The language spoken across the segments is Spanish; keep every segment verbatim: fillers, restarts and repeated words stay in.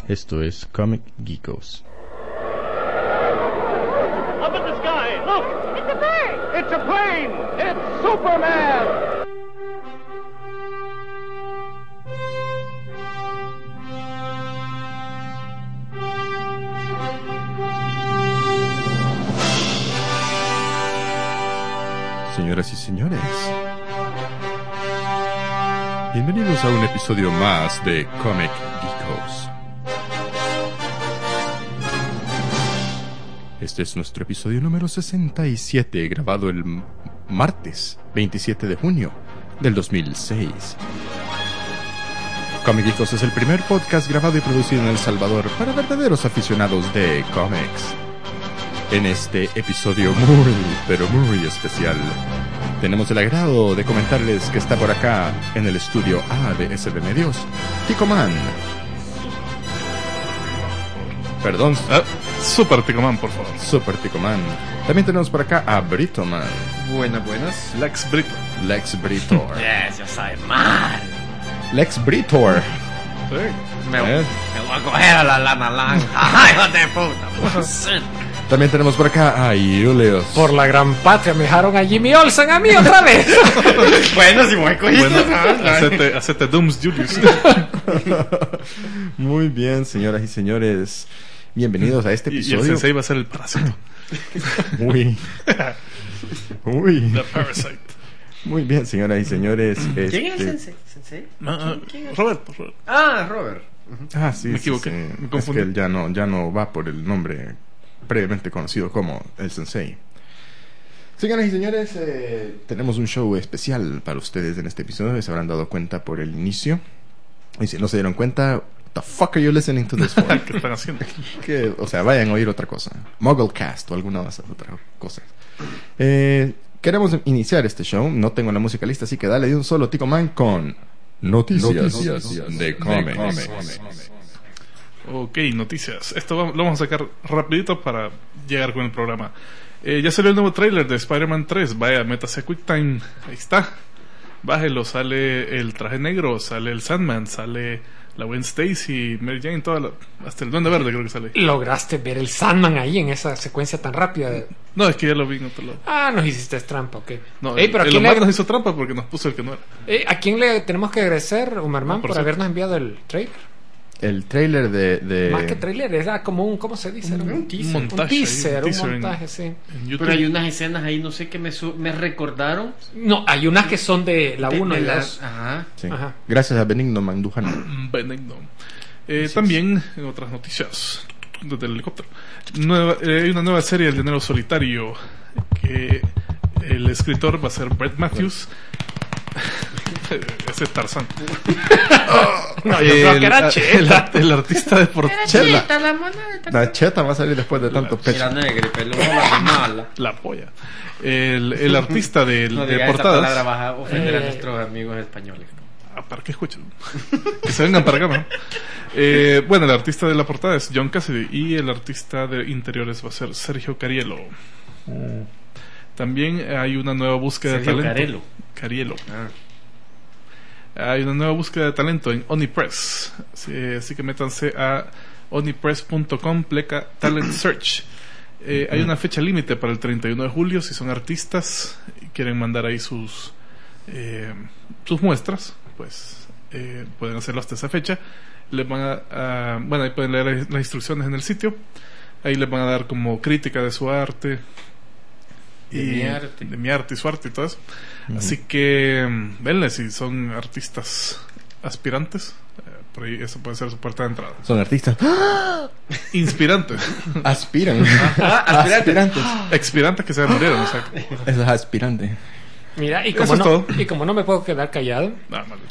Esto es Comic Geekos. Up in the sky, look! It's a bird! It's a plane! It's Superman! Señoras y señores, bienvenidos a un episodio más de Comic Geekos. Este es nuestro episodio número sesenta y siete, grabado el martes veintisiete de junio del dos mil seis. Comic Geekos es el primer podcast grabado y producido en El Salvador para verdaderos aficionados de cómics. En este episodio muy, pero muy especial, tenemos el agrado de comentarles que está por acá en el estudio A de S B Medios, Tico Man. Perdón, ah, Super Tico Man, por favor. Super Tico Man. También tenemos por acá a Brito Man. Buenas, buenas. Lex Brito. Lex Britor. Yes, yo soy mal. Lex Britor. Sí. Me, ¿Eh? me voy a coger a la lana lanja. ¡Ay, hijo de puta! También tenemos por acá a Julius. Por la gran patria me dejaron a Jimmy Olsen a mí otra vez. Bueno, si voy a coger. Bueno, hacete, hacete Dooms, Julius. Muy bien, señoras y señores. Bienvenidos a este Y, y episodio. el sensei va a ser el parásito. Uy. Uy. The Parasite. Muy bien, señoras y señores. ¿Quién es el este- sensei? ¿Sensei? Ah, ah, ¿Quién es? Roberto, Roberto. Ah, Robert. Ah, sí, Me sí, equivoqué, sí. me Es confundí. que él ya no, ya no va por el nombre previamente conocido como el Sensei. Señoras y señores, eh, tenemos un show especial para ustedes en este episodio. Se habrán dado cuenta por el inicio. Y si no se dieron cuenta, what the fuck are you listening to this for? ¿Qué están haciendo? Que, o sea, vayan a oír otra cosa. Mugglecast o alguna de esas otras cosas. Eh, queremos iniciar este show. No tengo la música lista, así que dale de un solo Tico Man con Noticias, Noticias de Comics. Ok, noticias. Esto va- lo vamos a sacar rapidito para llegar con el programa. Eh, ya salió el nuevo tráiler de Spider-Man tres. Vaya, métase a QuickTime. Ahí está. Bájelo, sale el traje negro, sale el Sandman, sale la Gwen Stacy, Mary Jane, toda la- hasta el Duende Verde creo que sale. Lograste ver el Sandman ahí en esa secuencia tan rápida. de- No, es que ya lo vi en otro lado. Ah, nos hiciste trampa, ok. No, Ey, el, pero ¿a el quién, Omar le... nos hizo trampa porque nos puso el que no era. eh, ¿a quién le tenemos que agradecer, Umarman, No, por por, cierto. habernos enviado el trailer? El trailer de... de... Más que trailer, era como un, ¿cómo se dice? Era Un teaser. Un montaje, Un teaser, un un teaser en- montaje, sí. En YouTube. Pero hay unas escenas ahí, no sé, que me, su- me recordaron. No, hay unas que son de la de- uno de y la la- dos. Ajá. Sí. Ajá. Gracias a Benigno Mandujano. Mm, Benigno. Eh, también, en otras noticias desde el helicóptero, nueva- eh, hay una nueva serie del Llanero Solitario que el escritor va a ser Brett Matthews. Ese es Tarzán. No, yo creo que era el, Cheta. el artista de por Chela. la mona de La cheta va a salir después de tanto pecho. Era negra y peluda, mala. la polla. El, el artista de, No de digas esta palabra, portadas. vas a ofender a Eh. nuestros amigos españoles. Ah, ¿para qué escuchan? Que se vengan para acá, ¿no? Eh, bueno, el artista de la portada es John Cassidy y el artista de interiores va a ser Sergio Cariello. También hay una nueva búsqueda Sergio de talento. Carello. Cariello. Ah. Hay una nueva búsqueda de talento en OniPress. Así, así que métanse a onipress punto com pleca talent search. Eh, hay una fecha límite para el treinta y uno de julio. Si son artistas y quieren mandar ahí sus eh, sus muestras, pues eh, pueden hacerlo hasta esa fecha. Les van a, a- bueno, ahí pueden leer las instrucciones en el sitio. Ahí les van a dar como crítica de su arte De mi arte. de mi arte y su arte y todo eso. Así que mm, venle si son artistas aspirantes, eh, por ahí eso puede ser su puerta de entrada. Son artistas. Inspirantes, Aspiran. Ah, aspirante. Aspirantes. expirantes que se murieron, o sea, Eso es aspirante. Mira, y Eso como, es no, todo. y como no me puedo quedar callado, nada mal.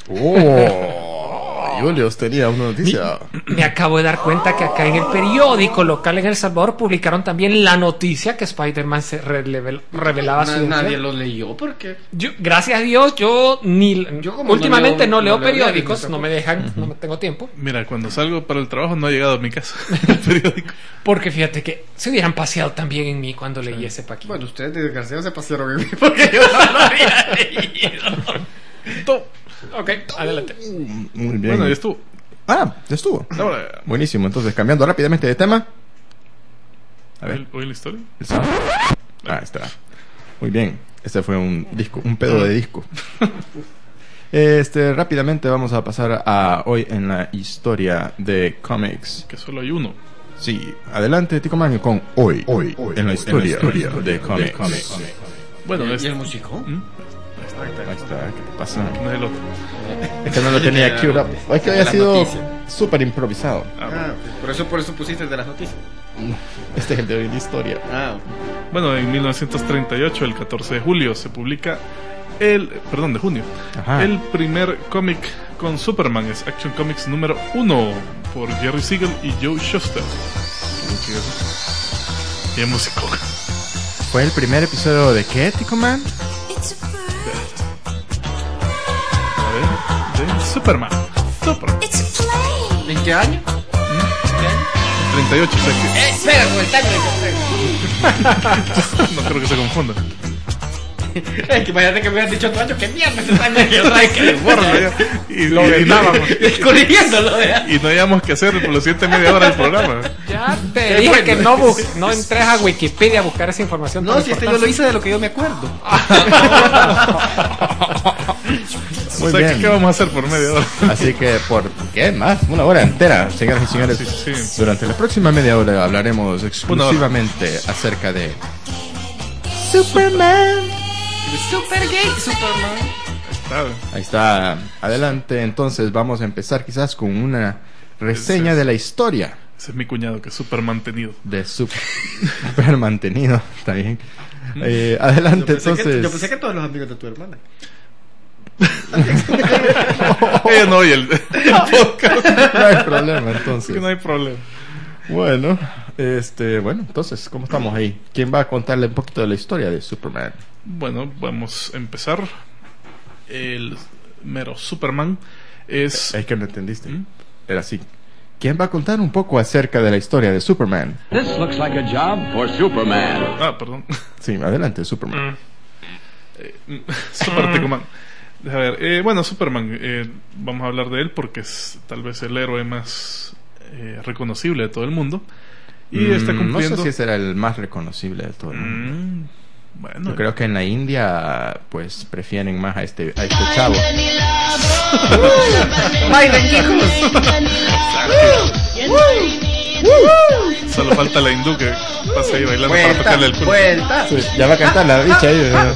Oh, Julius tenía una noticia. me acabo de dar cuenta que acá en el periódico local en El Salvador publicaron también la noticia que Spider-Man se relevel- revelaba su Na- identidad. nadie lo leyó porque Yo, gracias a Dios, yo ni Yo como últimamente no no leo, leo- no leo periódicos, diarios no me dejan, no tengo tiempo. Mira, cuando salgo para el trabajo no ha llegado a mi casa el periódico. Porque fíjate que se hubieran paseado también en mí cuando leí ese paquete. bueno, ustedes desgraciados se pasaron en mí porque yo no lo había leído. Ok, adelante. Muy bien. Bueno, y estuvo. Ah, ya estuvo. Ahora, Buenísimo. Entonces, cambiando rápidamente de tema. A ver. ¿hoy, hoy la historia? ¿El sound? Ah, está. Muy bien. Este fue un disco, un pedo de disco. Este, rápidamente vamos a pasar a hoy en la historia de cómics. Que solo hay uno. Sí, adelante Tico Man con hoy, hoy, hoy en la historia, en la historia de cómics. Bueno, ¿Y es, el músico? ¿Mm? Ahí está, ¿qué te pasa? No es el otro. Es que no lo tenía queued up. Es que había sido súper improvisado. Ah, Ah, por eso, por eso pusiste de las noticias. Este es el de hoy en la historia. Ah, Bueno, en mil novecientos treinta y ocho, el catorce de julio, se publica el, perdón, de junio, Ajá. el primer cómic con Superman. Es Action Comics número uno por Jerry Siegel y Joe Shuster. Y músico. ¿Fue el primer episodio de qué, Tico Man? A ver, de Superman. Superman. ¿en qué año? treinta y ocho, o sea que Eh, espera, con el timing. no creo que se confunda. Es que imagínate que me hubieran dicho otro año, ¿qué mierda ese timing? Que otra vez que Borra ya. Y, Lo y- y no, vetábamos. corrigiéndolo, ¿verdad? y no hayamos que hacer por los siguientes media hora del programa. Ya te Qué dije bueno. que no, bu- no entres a Wikipedia a buscar esa información. No, tan si este yo importante. lo hice de lo que yo me acuerdo. Muy O sea, bien. ¿qué, ¿qué vamos a hacer por media hora? Así que por ¿qué más? Una hora entera, señoras y señores. Sí, sí, sí. Durante la próxima media hora hablaremos exclusivamente acerca de Superman. Super gay, Superman. Está. Ahí está. Adelante, entonces vamos a empezar quizás con una reseña de la historia Ese es mi cuñado, que es súper mantenido. de Super, super mantenido. Está bien. Eh, adelante, Yo pensé, entonces. que, yo pensé que todos los amigos de tu hermana. Ella no oye el, el podcast. No hay problema, Que entonces. no hay problema. Bueno, este, bueno, entonces, ¿cómo estamos ahí? ¿Quién va a contarle un poquito de la historia de Superman? Bueno, vamos a empezar. El mero Superman es... Es que no entendiste. ¿Mm? Era así. ¿Quién va a contar un poco acerca de la historia de Superman? This looks like a job for Superman. Ah, perdón. Sí, adelante, Superman. Super Tecoman. A ver, eh, bueno, Superman, eh, vamos a hablar de él porque es tal vez el héroe más eh, reconocible de todo el mundo. Y está Mm, cumpliendo... No sé si ese era el más reconocible de todo el mundo. Mm, bueno, Yo creo que en la India, pues, prefieren más a este, a este chavo. ¡Bailen, chicos! solo falta la hindú que pase ahí bailando para Vuelta, tocarle el culo. vuelta. Sí, ya va a cantar la bicha ahí. ¿verdad?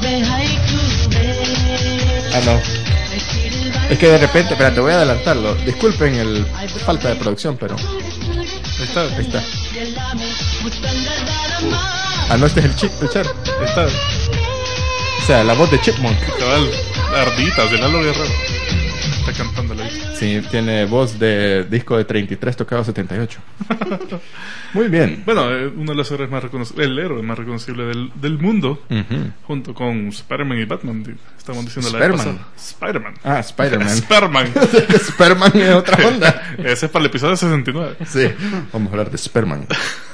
Ah, no. Es que de repente, espérate, voy a adelantarlo. Disculpen el falta de producción, pero Ahí está, ahí está. Ah, no, este es el chip de Char. ahí está. O sea, la voz de Chipmunk. Cabal, arditas de Lalo Guerrero. Está cantando la bicha. Sí, tiene voz de disco de treinta y tres tocado setenta y ocho. Muy bien. Bueno, eh, uno de los héroes más reconocibles, el héroe más reconocible del, del mundo, Ujú. junto con Spider-Man y Batman. di- Estamos diciendo la vez Spider-Man. pasada. Spider-Man. Ah, Spider-Man. Spider-Man. Spider-Man es otra onda. Ese es para el episodio sesenta y nueve. Sí, vamos a hablar de Spider-Man.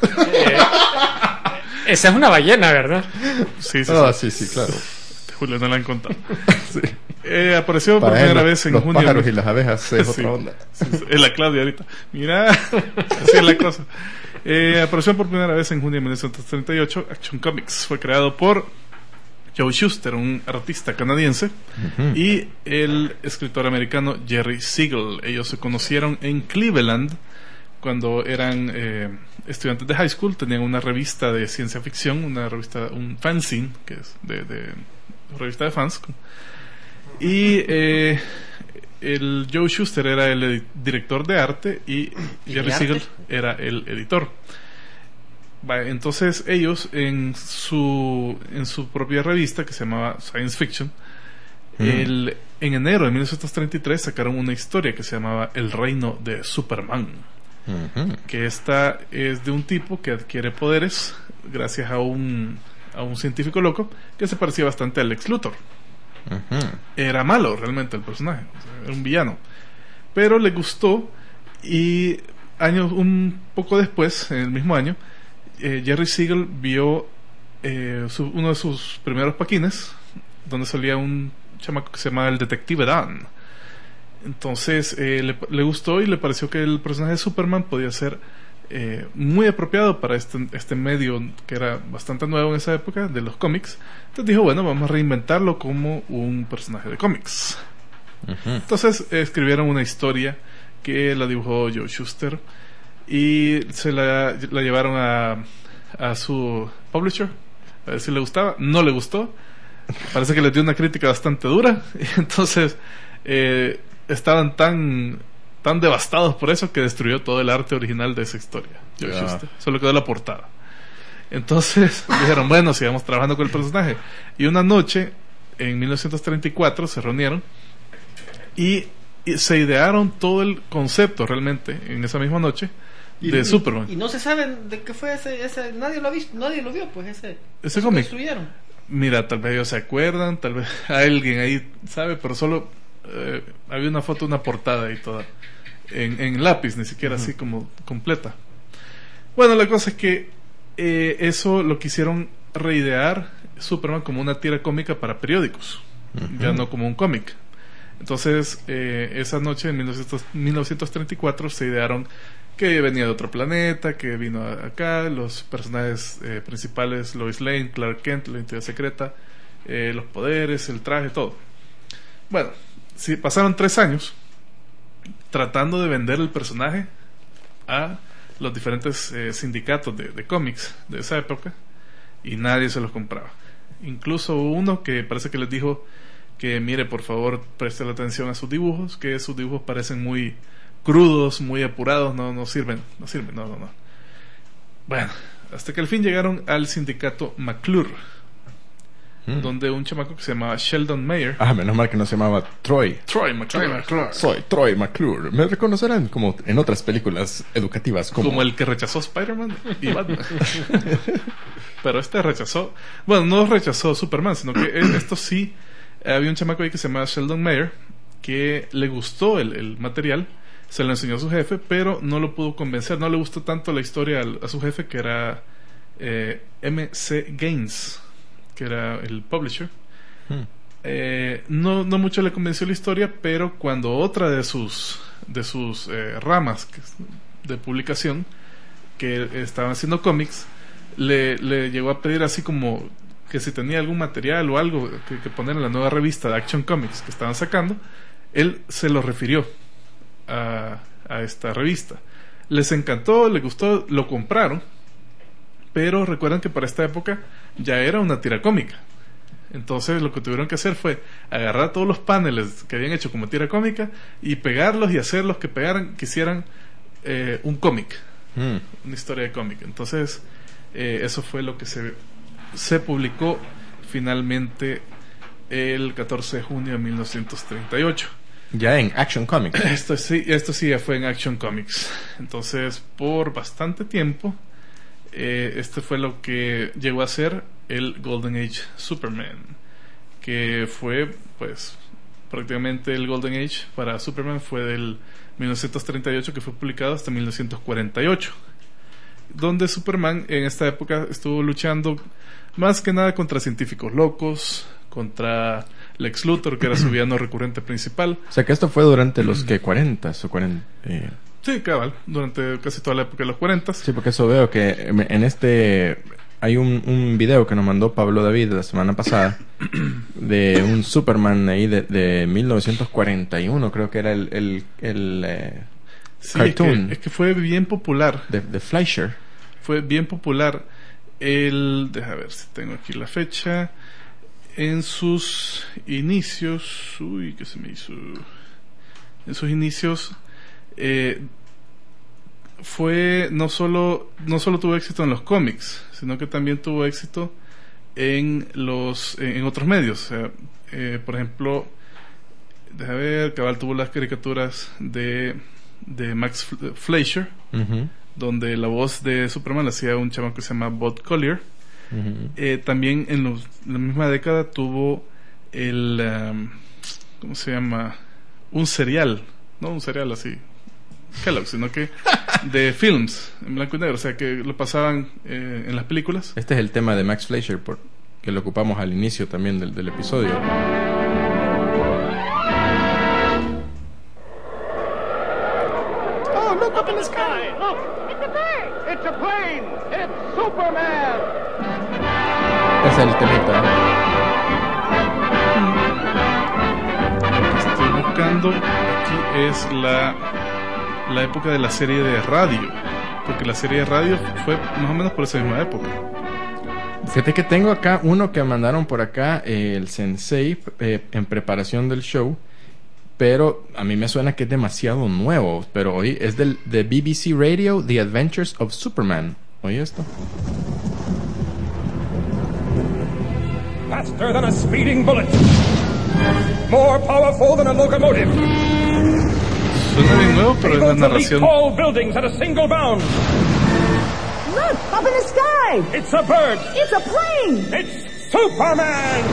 Esa es una ballena, ¿verdad? Sí, sí, Ah, sí. sí, sí, claro. Julio no la han contado. Sí. Eh, apareció por Para primera él, vez en los junio. pájaros y las abejas es Sí. otra onda. Sí, sí, es la Claudia ahorita. Mira, así es la cosa. Eh, apareció por primera vez en junio de mil novecientos treinta y ocho. Action Comics fue creado por Joe Shuster, un artista canadiense, y el escritor americano Jerry Siegel. Ellos se conocieron en Cleveland cuando eran eh, estudiantes de high school. Tenían una revista de ciencia ficción, una revista, un fanzine, que es de, de revista de fans. Y eh, el Joe Shuster era el edi- director de arte y ¿Y Jerry de arte? Siegel era el editor. Va, entonces ellos en su en su propia revista, que se llamaba Science Fiction, Mm. el, en enero de mil novecientos treinta y tres sacaron una historia que se llamaba El Reino de Superman, Ujú. que esta es de un tipo que adquiere poderes gracias a un a un científico loco que se parecía bastante al Lex Luthor. Ujú. Era malo realmente el personaje, o sea, era un villano, pero le gustó. Y años un poco después, en el mismo año, eh, Jerry Siegel vio eh, su- uno de sus primeros paquines donde salía un chamaco que se llamaba el Detective Dan. Entonces eh, le, le gustó y le pareció que el personaje de Superman podía ser eh, muy apropiado para este, este medio que era bastante nuevo en esa época de los cómics. Entonces dijo, bueno, vamos a reinventarlo como un personaje de cómics. Uh-huh. Entonces eh, escribieron una historia que la dibujó Joe Shuster y se la, la llevaron a, a su publisher a ver si le gustaba. No le gustó, parece que le dio una crítica bastante dura y entonces eh, estaban tan tan devastados por eso que destruyó todo el arte original de esa historia. Joe yeah. Shuster. Solo quedó la portada. Entonces dijeron, bueno, sigamos trabajando con el personaje. Y una noche en mil novecientos treinta y cuatro se reunieron y, y se idearon todo el concepto realmente en esa misma noche de y, Superman. Y no se sabe de qué fue ese, ese nadie lo ha visto, nadie lo vio, pues ese ese cómic. Destruyeron. Mira, tal vez ellos se acuerdan, tal vez alguien ahí sabe, pero solo eh, había una foto, una portada y toda en, en lápiz, ni siquiera uh-huh. así como completa. Bueno, la cosa es que eh, eso lo quisieron reidear Superman como una tira cómica para periódicos, uh-huh. ya no como un cómic. Entonces eh, esa noche en mil novecientos treinta y cuatro se idearon que venía de otro planeta, que vino acá, los personajes eh, principales, Lois Lane, Clark Kent, la identidad secreta, eh, los poderes, el traje, todo. Bueno, sí, pasaron tres años tratando de vender el personaje a los diferentes eh, sindicatos de, de cómics de esa época y nadie se los compraba. Incluso uno que parece que les dijo que mire, por favor, preste la atención a sus dibujos, que sus dibujos parecen muy crudos, muy apurados, no, no sirven, no sirven, no, no, no. Bueno, hasta que al fin llegaron al sindicato McClure, mm. donde un chamaco que se llamaba Sheldon Mayer. Ah, menos mal que no se llamaba Troy. Troy McClure. Troy McClure. Soy Troy McClure. Me reconocerán como en otras películas educativas. Como, como el que rechazó Spider-Man y Batman. Pero este rechazó, bueno, no rechazó Superman, sino que esto sí, había un chamaco ahí que se llamaba Sheldon Mayer, que le gustó el, el material. Se lo enseñó a su jefe, pero no lo pudo convencer. No le gustó tanto la historia al, a su jefe, que era eh, M C Gaines, que era el publisher. Hmm. Eh, no, no mucho le convenció la historia, pero cuando otra de sus de sus eh, ramas de publicación, que estaban haciendo cómics, le, le llegó a pedir así como que si tenía algún material o algo que, que poner en la nueva revista de Action Comics que estaban sacando, él se lo refirió A, a esta revista. Les encantó, les gustó, lo compraron, pero recuerdan que para esta época ya era una tira cómica. Entonces lo que tuvieron que hacer fue agarrar todos los paneles que habían hecho como tira cómica y pegarlos y hacerlos que pegaran, que hicieran eh, un cómic, mm. una historia de cómic. Entonces eh, eso fue lo que se, se publicó finalmente el catorce de junio de mil novecientos treinta y ocho. Ya en Action Comics. Esto sí, esto sí ya fue en Action Comics. Entonces, por bastante tiempo, eh, este fue lo que llegó a ser el Golden Age Superman, que fue, pues, prácticamente el Golden Age para Superman fue del mil novecientos treinta y ocho, que fue publicado, hasta mil novecientos cuarenta y ocho, donde Superman en esta época estuvo luchando más que nada contra científicos locos, contra Lex Luthor, que era su villano recurrente principal. O sea que esto fue durante los que cuarenta o cuarenta. Eh... Sí, cabal, durante casi toda la época de los cuarenta. Sí, porque eso veo que en este hay un, un video que nos mandó Pablo David la semana pasada de un Superman ahí de, de mil novecientos cuarenta y uno, creo que era el, el, el eh, sí, cartoon. Es que, es que fue bien popular. De, de Fleischer. Fue bien popular. El, deja ver si tengo aquí la fecha. En sus inicios, uy, ¿qué se me hizo? En sus inicios eh, fue no solo no solo tuvo éxito en los cómics, sino que también tuvo éxito en los en otros medios. O sea, eh, por ejemplo, déjame ver, cabal tuvo las caricaturas de de Max Fleischer, uh-huh. donde la voz de Superman la hacía un chamaco que se llama Bud Collyer. Uh-huh. Eh, también en, los, en la misma década tuvo el um, ¿cómo se llama? Un serial, no un serial así Kellogg, sino que de films en blanco y negro, o sea que lo pasaban eh, en las películas. Este es el tema de Max Fleischer, por, que lo ocupamos al inicio también del, del episodio. Look up in the sky. Look. It's a bird. It's a plane. It's Superman. Es el temita. Lo que estoy buscando aquí es la, la época de la serie de radio. Porque la serie de radio fue más o menos por esa misma época. Fíjate que tengo acá uno que mandaron por acá, eh, el Sensei, eh, en preparación del show. Pero a mí me suena que es demasiado nuevo. Pero hoy es del de B B C Radio, The Adventures of Superman. ¿Oye esto? Faster than a speeding bullet. More powerful than a locomotive. Suena bien nuevo, pero es la Able to leap narración. tall buildings at a single bound. Look, up in the sky! It's a bird. It's a plane! It's Superman.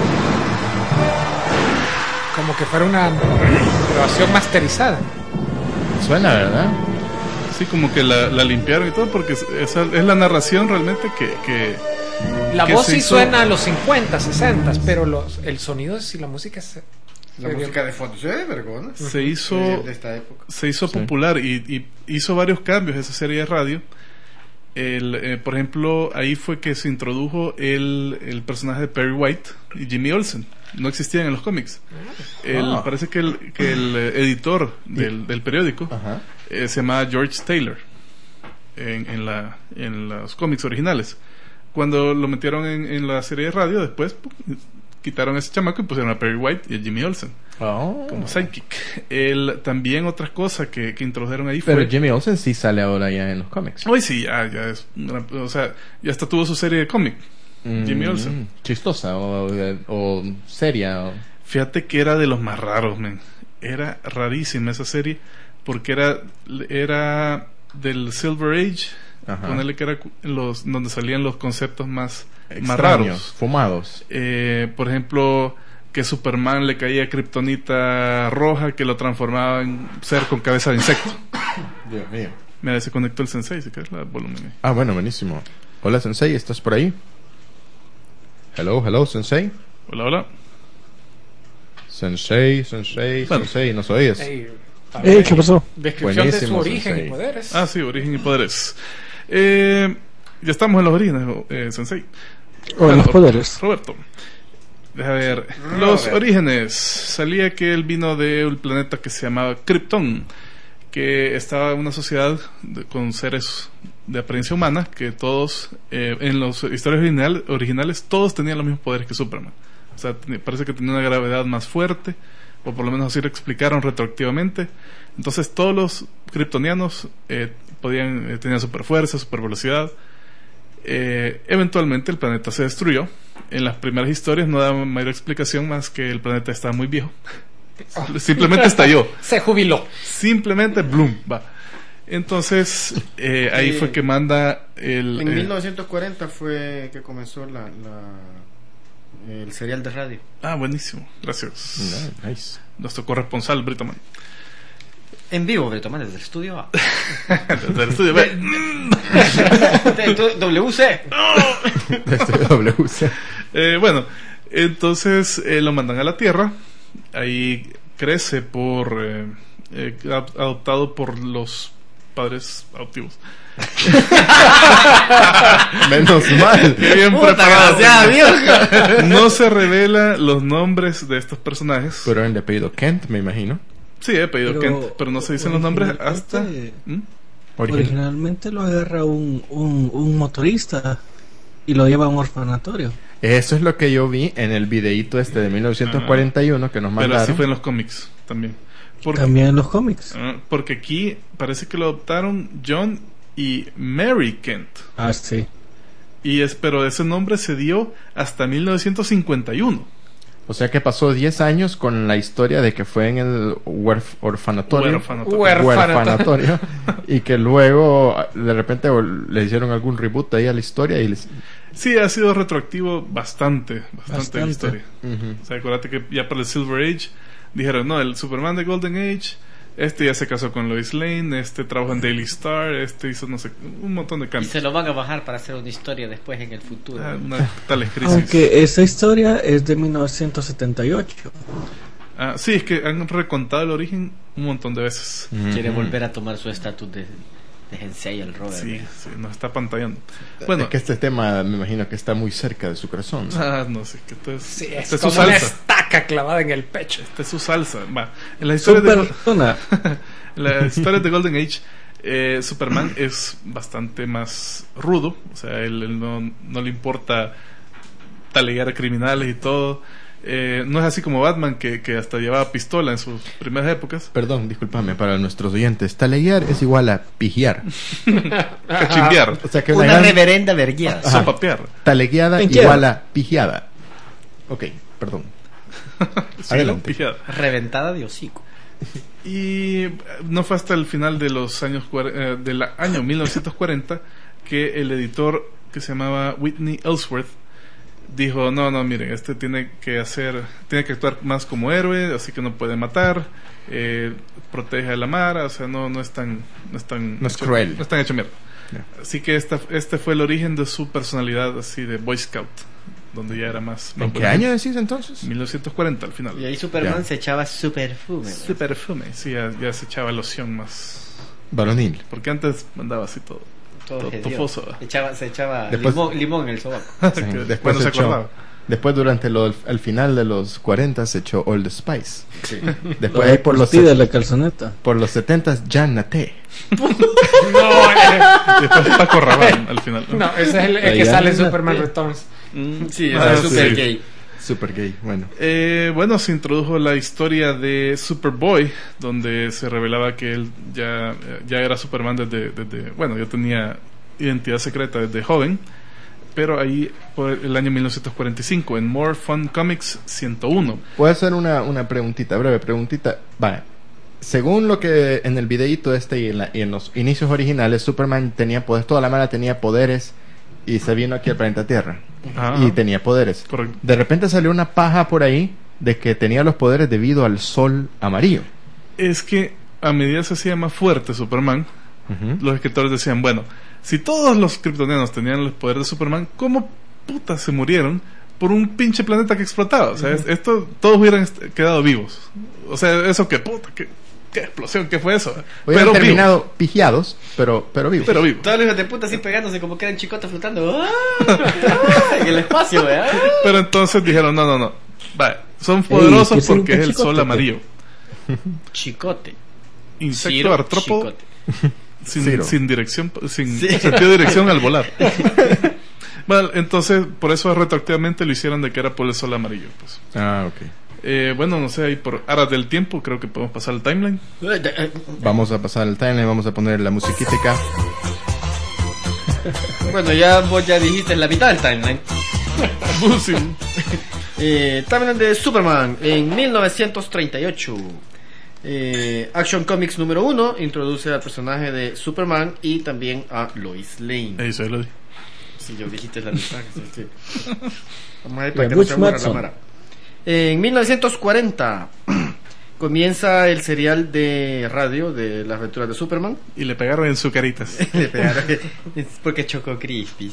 Como que fuera una grabación masterizada. Suena, ¿verdad? Sí, como que la, la limpiaron y todo, porque es, esa es la narración realmente que... que La que voz se sí hizo- suena a los cincuenta, sesenta, pero los, el sonido y la música se, La se- música de fondo se ve vergüenza. se hizo... De esta época. se hizo Sí. popular y, y hizo varios cambios esa serie de radio. El, eh, por ejemplo, ahí fue que se introdujo el, el personaje de Perry White y Jimmy Olsen. No existían en los cómics. El- Ah. Parece que el, que el eh, editor del, del periódico Ajá. eh, se llamaba George Taylor en, en, la, en los cómics originales. Cuando lo metieron en, en la serie de radio, después pum, quitaron a ese chamaco y pusieron a Perry White y a Jimmy Olsen Oh. como sidekick. El, también otras cosas que, que introdujeron ahí Pero fue... Jimmy Olsen sí sale ahora ya en los cómics. Hoy sí, ya, ya es un gran- o sea, ya hasta tuvo su serie de cómic, Jimmy Mm, Olsen. Chistosa o, o seria. O... Fíjate que era de los más raros, men. Era rarísima esa serie porque era era del Silver Age. Ajá. Ponerle que era cu- los donde salían los conceptos más más Extraños, raros. fumados. Eh, por ejemplo, que Superman le caía kriptonita roja que lo transformaba en ser con cabeza de insecto. Dios mío. Mira, se conectó el Sensei, se cae el volumen ahí. Ah, bueno, buenísimo. Hola, Sensei, ¿estás por ahí? Hello, hello, Sensei. Hola, hola. Sensei, Sensei, Bueno. Sensei, ¿nos oyes? Ey, Eh, ¿qué pasó? descripción de su Buenísimo, origen Sensei. y poderes. Ah, sí, origen y poderes. Eh, ya estamos en los orígenes, eh, Sensei. O en los Ro- poderes. Roberto. Deja ver. Los orígenes. Salía que él vino de un planeta que se llamaba Krypton, que estaba en una sociedad de- con seres de apariencia humana, que todos, eh, en las historias original- originales, todos tenían los mismos poderes que Superman. O sea, ten- parece que tenía una gravedad más fuerte, o por lo menos así lo explicaron retroactivamente. Entonces todos los kryptonianos eh, podían, eh, tenían super fuerza, super velocidad. Eh, eventualmente el planeta se destruyó. En las primeras historias no daban mayor explicación más que el planeta estaba muy viejo. Simplemente estalló. Se jubiló. Simplemente, bloom, va. Entonces, eh, ahí fue que manda el... En eh, mil novecientos cuarenta fue que comenzó la, la el serial de radio. Ah, buenísimo. Gracias. No, nice. Nuestro corresponsal, Brito Man. En vivo, Brito Man, desde el estudio A. Desde el estudio B. W C. Desde W C. Eh, bueno, entonces eh, lo mandan a la Tierra. Ahí crece por eh, eh, ad- adoptado por los padres adoptivos. Menos mal. Qué bien Puta, preparado. gracias, vieja. No se revela los nombres de estos personajes. Pero en el apellido Kent, me imagino. Sí, he pedido Pero, Kent, pero no se dicen los nombres hasta. originalmente- ¿Mm? Origen- Originalmente lo agarra un, un, un motorista y lo lleva a un orfanatorio. Eso es lo que yo vi en el videíto este de mil novecientos cuarenta y uno que nos Pero así mandaron. fue en los cómics también. Porque, También en los cómics. ah, porque aquí parece que lo adoptaron John y Mary Kent. Ah, sí. Y es, pero ese nombre se dio hasta mil novecientos cincuenta y uno. O sea que pasó diez años con la historia de que fue en el huerf- orfanatorio. Huérfano. Huerfanatorio. Y que luego de repente le hicieron algún reboot ahí a la historia y les... Sí, ha sido retroactivo bastante, bastante, Bastante. la historia. Ujú. O sea, acuérdate que ya para el Silver Age dijeron, no, el Superman de Golden Age, este ya se casó con Lois Lane, este trabaja en Daily Star, este hizo no sé, un montón de Y cambios. se lo van a bajar para hacer una historia después en el futuro. Ah, una tales crisis. Aunque esa historia es de mil novecientos setenta y ocho. Ah, sí, es que han recontado el origen un montón de veces. Quiere volver a tomar su estatus de, de Hensei el Robert. Sí, sí, nos está pantallando. Bueno, es que este tema me imagino que está muy cerca de su corazón. Ah, no sé, que esto es, Sí, esta es es como su una salsa. estaca clavada en el pecho. Esta es su salsa. Va. En la historia de, Persona. en la historia de Golden Age, eh, Superman es bastante más rudo. O sea, él, él no, no le importa talegar a criminales y todo. Eh, no es así como Batman, que, que hasta llevaba pistola en sus primeras épocas. Perdón, discúlpame, para nuestros oyentes, taleguear es igual a pigiar. Cachimbiar, O sea que Una una gran reverenda verguía. Ajá. sopapear. talegueada Pinchear. igual a pigiada. Ok, perdón. Sí, Adelante. pijeada. Reventada de hocico. Y eh, no fue hasta el final de los años cuar- eh, del año mil novecientos cuarenta que el editor, que se llamaba Whitney Ellsworth, dijo: no, no, miren, este tiene que hacer, tiene que actuar más como héroe, así que no puede matar, eh, protege a la Mara, o sea, no, no es tan, no es tan No es hecho- cruel. no es tan hecho mierda. Ya. Así que esta, este fue el origen de su personalidad así de Boy Scout, donde ya era más. ¿En más qué buena año gente. decís entonces? mil novecientos cuarenta al final. Y ahí Superman Ya. se echaba su perfume. Su perfume, sí, ya, ya se echaba loción más. Varonil. Porque antes andaba así todo. Todo todo hediondo. tofoso. Echaba, se echaba Después- limón, limón en el sobaco. Sí, Que después bueno, se se echó- acordaba. Después durante lo, al final de los cuarenta se echó Old Spice. Sí. Después ahí por los Pide la calzoneta. por los setenta Jan Naté. No, eh, Y después Paco Rabanne al final. ¿no? no, ese es el, el que Allá sale en en la Superman T. Returns. Mm, sí, Ah, es super sí. gay. Super gay, bueno. Eh, bueno, se introdujo la historia de Superboy, donde se revelaba que él ya, ya era Superman desde, desde. Bueno, ya tenía identidad secreta desde joven. Pero ahí, por el año mil novecientos cuarenta y cinco, en More Fun Comics ciento uno. Puedo hacer una, una preguntita, breve preguntita. Vale. Según lo que en el videíto este y en, la- y en los inicios originales, Superman tenía poderes, toda la mala tenía poderes y se vino aquí al planeta Tierra. Ajá. Y tenía poderes. Correcto. De repente salió una paja por ahí de que tenía los poderes debido al sol amarillo. Es que a medida se hacía más fuerte Superman, los escritores decían: bueno, si todos los kryptonianos tenían los poderes de Superman, ¿cómo puta se murieron por un pinche planeta que explotaba? O sea, es- esto, todos hubieran est- quedado vivos. O sea, eso que puta, qué, qué explosión, ¿qué fue eso? Hubieran Pero terminado vivos, pigiados, pero, pero vivos. pero vivos. Todos los hijos de puta así pegándose como que eran chicotas flotando. ¡Ah! ¡Ah! En el espacio, ¿verdad? Pero entonces dijeron: no, no, no. Vale, son poderosos ¿qué porque es el significa sol chicote? amarillo. Chicote. Insecto Ciro, artrópodo chicote. sin, Ciro. sin dirección, sin Sí. sentido de dirección al volar. Bueno, entonces por eso retroactivamente lo hicieron de que era por el sol amarillo. Pues. Ah, ok. Eh, bueno, no sé, ahí por aras del tiempo creo que podemos pasar al timeline. Vamos a pasar el timeline, vamos a poner la musiquita acá. Bueno, ya vos ya dijiste la mitad del timeline. Sí. Eh, timeline de Superman en mil novecientos treinta y ocho. Eh, Action Comics número uno introduce al personaje de Superman y también a Lois Lane. Eso ya lo di. Si yo dijiste la mitad. Sí, sí. Vamos a ver La para que no se Butch aburra la Madison. mara. En mil novecientos cuarenta comienza el serial de radio de las aventuras de Superman. Y le pegaron en su caritas. Le pegaron. Es porque chocó Crispis.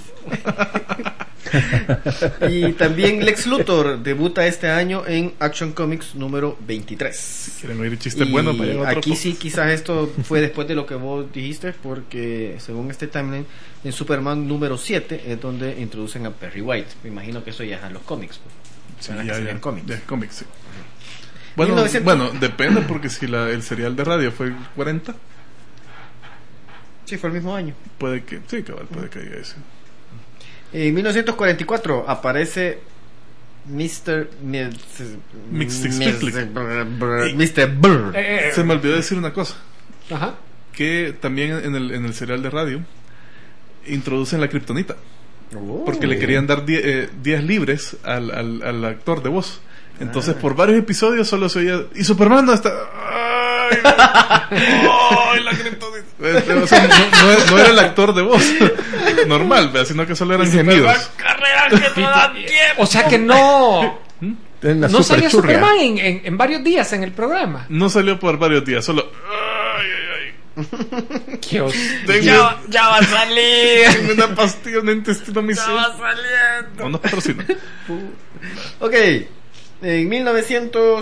Y también Lex Luthor debuta este año en Action Comics número veintitrés. Quieren oír chistes Y buenos para llegar a otro aquí sí, podcast. quizás esto fue después de lo que vos dijiste, porque según este timeline, en Superman número siete es donde introducen a Perry White. Me imagino que eso ya es en los cómics. Pues. Sí, Van a que ya, se ya, vean cómics. ya es cómics, sí. Bueno, mil novecientos bueno, depende porque si la, el serial de radio fue cuarenta, Sí, fue el mismo año. puede que, sí, cabal, puede que diga eso. En mil novecientos cuarenta y cuatro aparece mister Mixtexplicit. mister Burr. Eh, eh, Se me olvidó decir una cosa, Ajá. que también en el, en el serial de radio introducen la kriptonita, Oh. porque le querían dar die- eh, días libres al, al, al actor de voz. Entonces, por varios episodios solo se oía: y Superman no está. ¡Ay! ¡Ay, la kriptonita! Eh, o sea, no, no era- no era el actor de voz normal, ¿verdad? Sino que solo eran gemidos. O sea que no. En la No salía superchurria. Superman en, en, en varios días en el programa. No salió por varios días, solo. ¡Ay, ay, ay! Dios. Tengo, Ya, ya va a salir. tengo una pastilla en el intestino Ya misero. va saliendo. No nos patrocina. Ok. En mil novecientos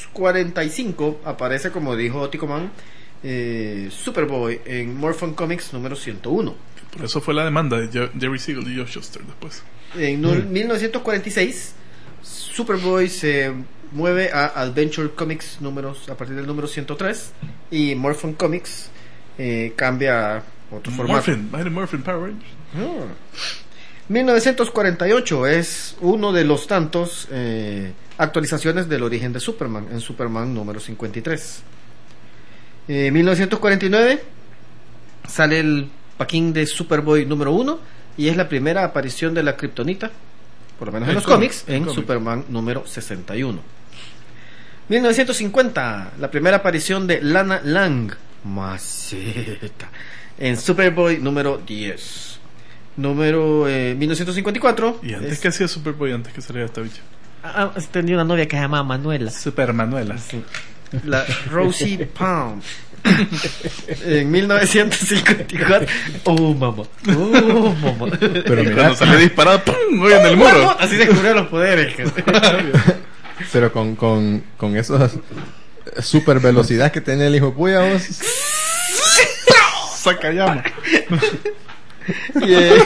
cuarenta y cinco aparece, como dijo Ticoman, eh, Superboy en Morphin Comics número ciento uno. Por eso fue la demanda de Jo- Jerry Siegel y Joe Shuster después. En no- mil novecientos cuarenta y seis, Superboy se mueve a Adventure Comics números, a partir del número ciento tres, y Morphin Comics eh, cambia a otro formato. Morphin, Mighty Morphin Power Rangers. Ah. mil novecientos cuarenta y ocho es uno de los tantos eh, actualizaciones del origen de Superman en Superman número cincuenta y tres. En mil novecientos cuarenta y nueve sale el paquín de Superboy número uno y es la primera aparición de la Kryptonita, por lo menos en El los cómic, cómics, el en cómic. Superman número sesenta y uno. mil novecientos cincuenta, la primera aparición de Lana Lang, maceta, en Superboy número diez. Número eh, mil novecientos cincuenta y cuatro. Y antes es- que hacía Superboy, antes que saliera esta bicha. Ah, ah, tenía una novia que se llamaba Manuela. Super Manuela. La Rosie Pound. En mil novecientos cincuenta y cuatro. Oh, mamá. Oh, mamá. Pero Y mira, cuando salió disparado, ¡pum! Hoy en el muro. Así descubrió los poderes. pero con, con, con esas super velocidad que tenía el hijo puya, vos. Saca llama. Y, eh,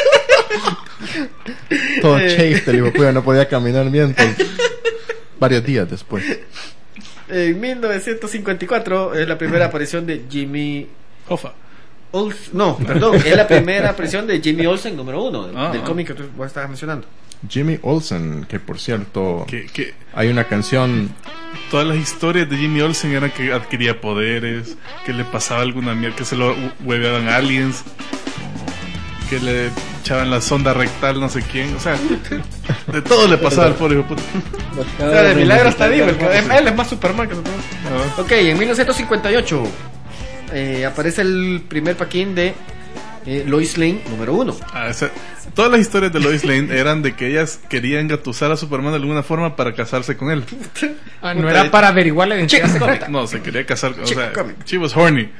Todo Eh. chafed, el hijo puya no podía caminar bien por varios días después. en mil novecientos cincuenta y cuatro es la primera aparición de Jimmy Hoffa. Olsen. No, perdón, es la primera aparición de Jimmy Olsen número uno del, Ah, del ah. cómic que tú vos estabas mencionando. Jimmy Olsen, que por cierto, Que, que hay una canción. todas las historias de Jimmy Olsen eran que adquiría poderes, que le pasaba alguna mierda, que se lo hueveaban aliens, que le echaban la sonda rectal no sé quién, o sea, de todo le pasaba al pobre hijo de puta. O sea, de milagro está vivo. el que- Él es más Superman que Superman. Ah, Ok, en mil novecientos cincuenta y ocho eh, aparece el primer paquín de eh, Lois Lane número uno. ah, esa- todas las historias de Lois Lane eran de que ellas querían engatusar a Superman de alguna forma para casarse con él. Ah, no era para averiguar la identidad Chica secreta. No, se quería casar, o Chica sea, cómic. she was horny.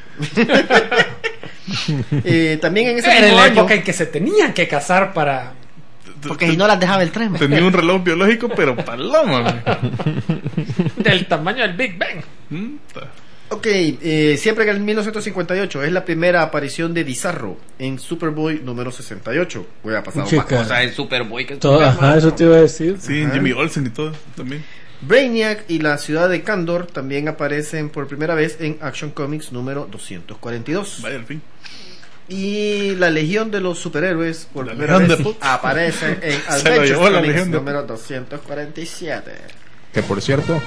Eh, también en ese Era en mismo la año, época en que se tenían que casar para... porque si no las dejaba el tren. Tenía un reloj biológico, pero paloma. man. del tamaño del Big Bang. Mm, ta. Ok, eh, siempre que en mil novecientos cincuenta y ocho es la primera aparición de Bizarro en Superboy número sesenta y ocho. Voy a pasar más Chica. cosas en Superboy que en Todo, Superman. ajá, eso te iba a decir. Sí, Ajá. Jimmy Olsen y todo también. Brainiac y la ciudad de Kandor también aparecen por primera vez en Action Comics número doscientos cuarenta y dos. Vaya al fin. Y la Legión de los Superhéroes por La primera Legión vez de putas. aparece en Se lo Adventures llevó la Comics Legión de número doscientos cuarenta y siete. Que por cierto,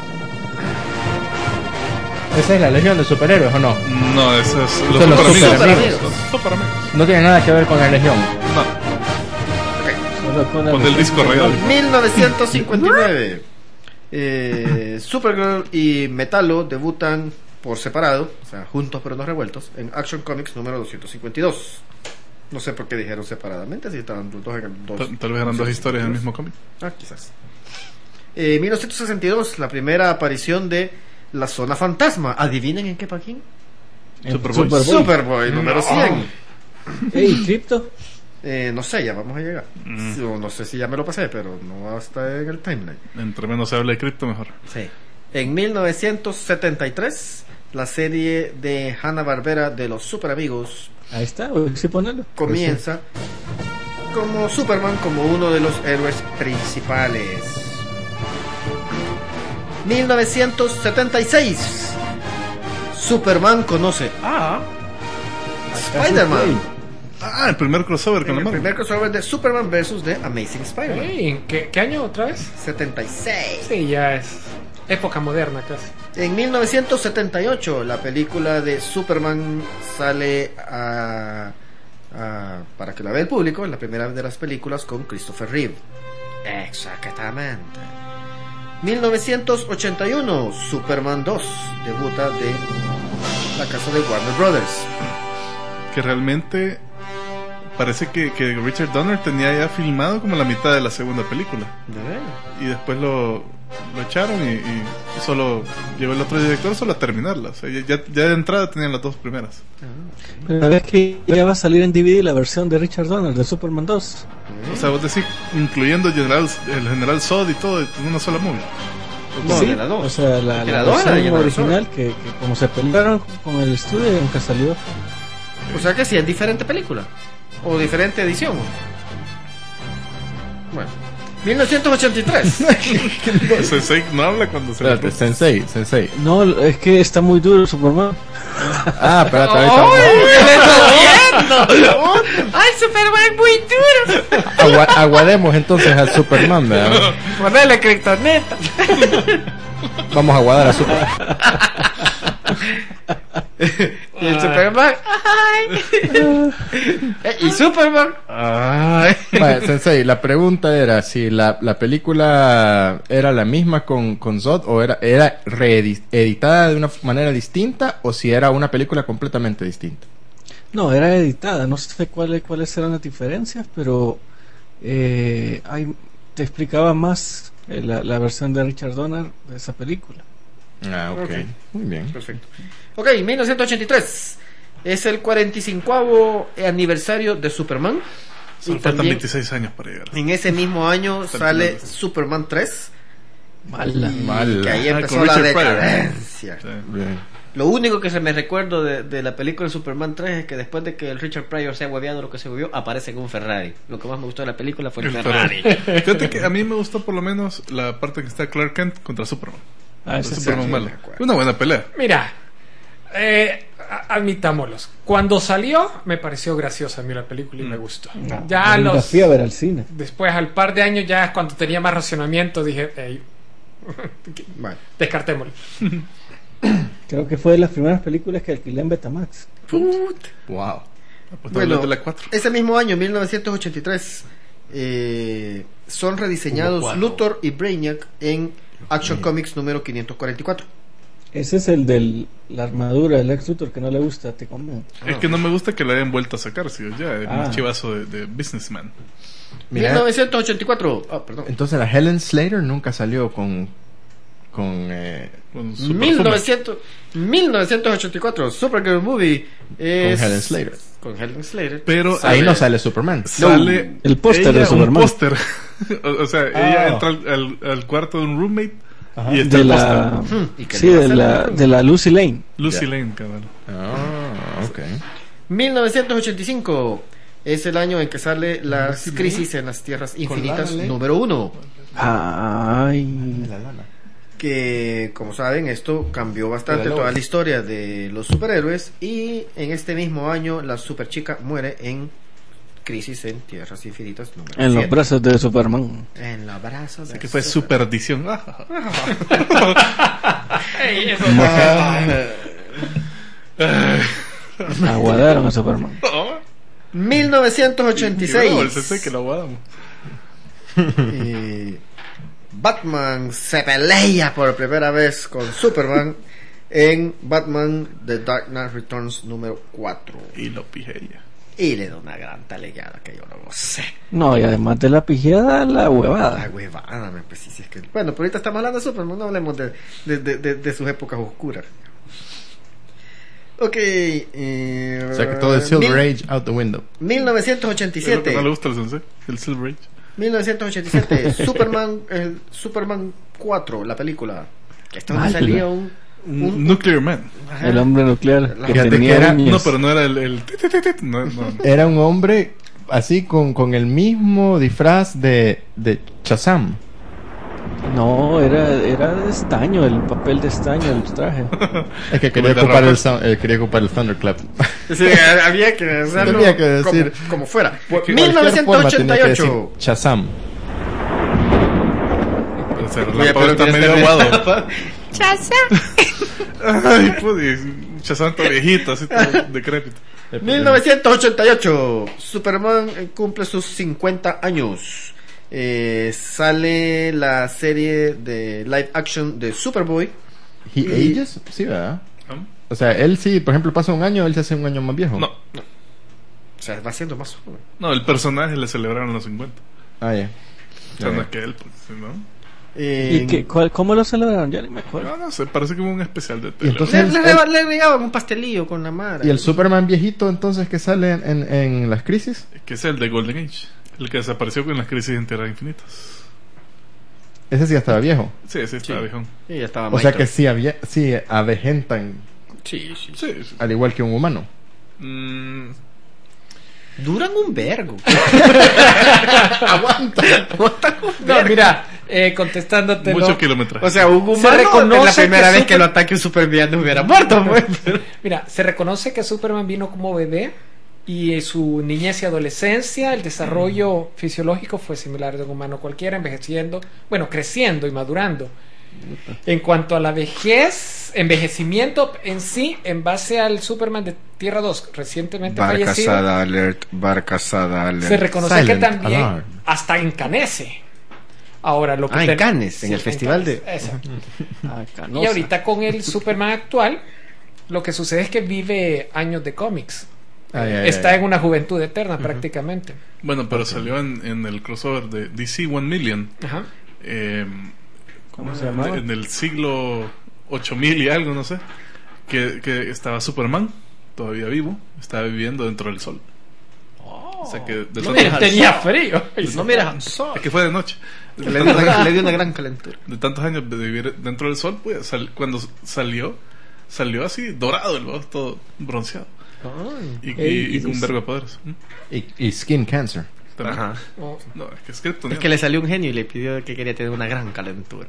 ¿esa es la Legión de Superhéroes o no? No, eso es los Eso es los super amigos. super amigos. Los super amigos. No tiene nada que ver con la Legión. No, Solo con la- pon el disco real. mil novecientos cincuenta y nueve. eh, Supergirl y Metallo debutan por separado, o sea, juntos pero no revueltos, en Action Comics número doscientos cincuenta y dos. No sé por qué dijeron separadamente, si estaban los dos en dos. Tal, tal vez eran dos historias en el mismo cómic. Ah, quizás. Eh, mil novecientos sesenta y dos, la primera aparición de la Zona Fantasma. ¿Adivinen en qué paquín? en Superboy. Superboy. Superboy número cien. Ey, Crypto. Eh, no sé, ya vamos a llegar. Mm. Sí, o no sé si ya me lo pasé, pero no hasta en el timeline. Entre menos se hable de cripto, mejor. Sí. En mil novecientos setenta y tres, la serie de Hanna-Barbera de los Super Amigos Ahí está, voy a ponerlo. comienza como Superman, como uno de los héroes principales. mil novecientos setenta y seis, Superman conoce a Spider-Man. Ah, el primer crossover con En la el Marvel. primer crossover de Superman versus The Amazing Spider-Man. Ey, ¿en qué, qué año otra vez? setenta y seis. Sí, ya es época moderna casi. En mil novecientos setenta y ocho, la película de Superman sale a, a- para que la vea el público, en la primera de las películas con Christopher Reeve. Exactamente. mil novecientos ochenta y uno, Superman dos debuta de la casa de Warner Brothers. Que realmente parece que, que Richard Donner tenía ya filmado como la mitad de la segunda película. ¿De verdad? Y después lo, lo echaron y, y solo llegó el otro director solo a terminarla. O sea, ya, ya de entrada tenían las dos primeras. La vez que ya va a salir en D V D la versión de Richard Donner de Superman dos. O sea, vos decís, incluyendo el general, el general Zod y todo en una sola movie. No, Sí, de la dos. o sea, la, De la la dos era versión Leyenda del original que, que como se pelearon con el estudio y nunca salió. O sea que sí, es diferente película. O diferente edición. Bueno. mil novecientos ochenta y tres. Sensei no habla cuando se Espérate, Sensei, Sensei. No, es que está muy duro Superman. Ah, espérate, ahorita. ¡Ay, Superman muy duro! Agua- aguademos entonces al Superman, ¿verdad? Ponele criptoneta. Vamos a aguadar a Superman. Y el Superman. ¡Ay! Eh, y Superman. ¡Ay! Vale, Sensei, la pregunta era si la, la película era la misma con, con Zod o era, era reeditada de una manera distinta o si era una película completamente distinta. No, era editada. No sé cuáles cuáles eran las diferencias, pero eh, hay, te explicaba más eh, la, la versión de Richard Donner de esa película. Ah, ok. Ok. Muy bien. Perfecto. Ok, mil novecientos ochenta y tres. Es el cuarenta y cinco aniversario de Superman. Solo Y faltan también veintiséis años para llegar. en ese mismo año Está sale empezando. Superman tres. Mala. Y Mala. que ahí Ah, empezó con la Richard Pryor. decadencia. Sí. Bien. Lo único que se me recuerdo de, de la película de Superman tres es que después de que el Richard Pryor se ha hueveado lo que se huevió, aparece en un Ferrari. Lo que más me gustó de la película fue el, El Ferrari. Fíjate que a mí me gustó por lo menos la parte que está Clark Kent contra Superman. Ah, Contra esa sí, Superman sí, malo. me acuerdo. Una buena pelea. Mira, eh, a- admitámoslos. Cuando salió, me pareció graciosa a mí la película y me gustó. Ya Yo nunca los. fui a ver al cine. Después, al par de años, ya cuando tenía más racionamiento, dije, "Ey, Bueno. descartémoslo". Creo que fue de las primeras películas que alquilé en Betamax. Wow. Pues Bueno, de la cuatro. ese mismo año, mil novecientos ochenta y tres, eh, son rediseñados Hubo cuatro. Luthor y Brainiac en Action Comics número quinientos cuarenta y cuatro. Ese es el de la armadura del Lex Luthor que no le gusta, te conviene. Es que no me gusta que la hayan vuelto a sacar, si ya, es Ah. un chivazo de, de Businessman. Mira, mil novecientos ochenta y cuatro. Ah, perdón. entonces la Helen Slater nunca salió con con eh, Con su mil perfume. novecientos, mil novecientos ochenta y cuatro, Supergirl Movie. Es Helen Slater. Con Helen Slater. Pero ahí no sale- sale Superman. Sale el póster ella, de Superman. Un póster. o, o sea, Ah. ella entra al, al- al cuarto de un roommate y está De el la, póster. Hmm, ¿y qué sí, le va a de hacer la, al- de la Lucy Lane. Lucy Ya. Lane, cabrón. Ah, ok. mil novecientos ochenta y cinco es el año en que sale las crisis en las tierras infinitas Lana Lane. número uno. Ay, La lana. Que como saben esto cambió bastante De la toda Lois. la historia de los superhéroes y en este mismo año la superchica muere en Crisis en Tierras Infinitas número en los siete. brazos de Superman. En los brazos de Que fue Super- super edición. Ey, eso- Aguadaron a Superman. mil novecientos ochenta y seis. Y bravo, el sensei que lo aguadamos. Y Batman se pelea por primera vez con Superman en Batman The Dark Knight Returns número cuatro. Y lo pije ella. Y le da una gran talegueada que yo no lo sé. No, y además de la pijeada, la La huevada. huevada, me pues, sí, sí, es que... Bueno, pero ahorita estamos hablando de Superman, no hablemos de, de, de, de, de sus épocas oscuras. Ok. Eh, O sea que todo el Silver mil- Age out the window. mil novecientos ochenta y Es lo que siete. no le gusta al sensei, el Silver Age. mil novecientos ochenta y siete. Superman, el Superman cuatro, la película. Que esto Mala. salía un... un- Nuclear Man. ajá. El hombre nuclear La- que Fíjate tenía que era- uñas. No, pero no era el... el tit, tit, tit, no, no. Era un hombre así con, con el mismo disfraz de, de Shazam. No, era, era de estaño, el papel de estaño del traje. Es que Como quería el de ocupar el, Rafa. sound- eh, quería ocupar el Thunderclap. Sí, había que hacerlo Tenía que decir- como, como fuera. De cualquier mil novecientos forma ochenta tenía y que decir ocho. Shazam. O sea, Oye, la pero está tienes medio que- aguado. Ay, pues, Shazam todo viejito, así todo decrépito. mil novecientos ochenta y ocho. Superman eh, cumple sus cincuenta años. Eh, sale la serie de live action de Superboy. He Y- ages? Sí, ¿verdad? ¿No? O sea, él sí, por ejemplo, pasa un año, él se hace un año más viejo. No, O sea, va siendo más joven. no, el personaje le celebraron los cincuenta. Ah, ya. O sea, Ya, no ya. que él, pues, ¿no? Eh, ¿Y qué, cuál, cómo lo celebraron? Ya ni me acuerdo. No, no sé, parece como un especial de Y tele. entonces- le, le, le agregaban un pastelillo con la madre. ¿Y el Superman viejito entonces que sale en, en, en las crisis? Que es el de Golden Age, el que desapareció con las crisis en Tierras Infinitas. Ese sí ya estaba viejo. Sí, sí, estaba Sí. viejón. Y ya estaba O sea Maito. que sí, había, sí avejentan, Sí, sí. Sí, sí. al igual que un humano. Mm, Duran un vergo. Aguanta. Aguanta un No, vergo. mira, eh, contestándote. mucho kilometraje. O sea, un Se humano reconoce es la primera que vez super- que lo ataque un supervillano hubiera muerto, pues. Mira, se reconoce que Superman vino como bebé y en su niñez y adolescencia el desarrollo fisiológico fue similar de un humano cualquiera, envejeciendo, bueno, creciendo y madurando. En cuanto a la vejez, envejecimiento en sí, en base al Superman de Tierra dos, recientemente fallecido, alert, barcasada alert. se reconoce Silent que también alarm. hasta encanece. Ahora, lo que Ah, en ten- Cannes, en el en festival de- Cannes, exacto. Ah, Y canosa. ahorita con el Superman actual, lo que sucede es que vive años de cómics. Ay, ay, Está ay. en una juventud eterna prácticamente. Bueno, pero salió en, en el crossover de D C One Million. Ajá. eh, ¿Cómo se en- llamaba? En el siglo ocho mil y algo, no sé. Que, que estaba Superman, todavía vivo, estaba viviendo dentro del sol. O sea que de No tantos- miras al Tenía sol. frío. No miras al sol. es que fue de noche. De Le dio, tantos, una, le dio una gran calentura. de tantos años de vivir dentro del sol, pues sal- cuando salió, salió así dorado el huevo, todo bronceado. Y, y- Ey, y y con un dice- vergo de poderes. ¿Mm? Y, y skin cancer. También. Ajá. Oh, No, es que es Krypton. Es que le salió un genio y le pidió que quería tener una gran calentura.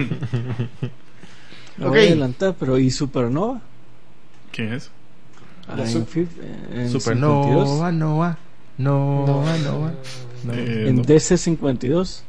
Me Ok. voy a adelantar, pero ¿y Supernova? ¿Quién es? Ah, La en, su- fif- en Supernova, cincuenta y dos. Nova, Nova, Nova. No. Eh, En no. D C cincuenta y dos.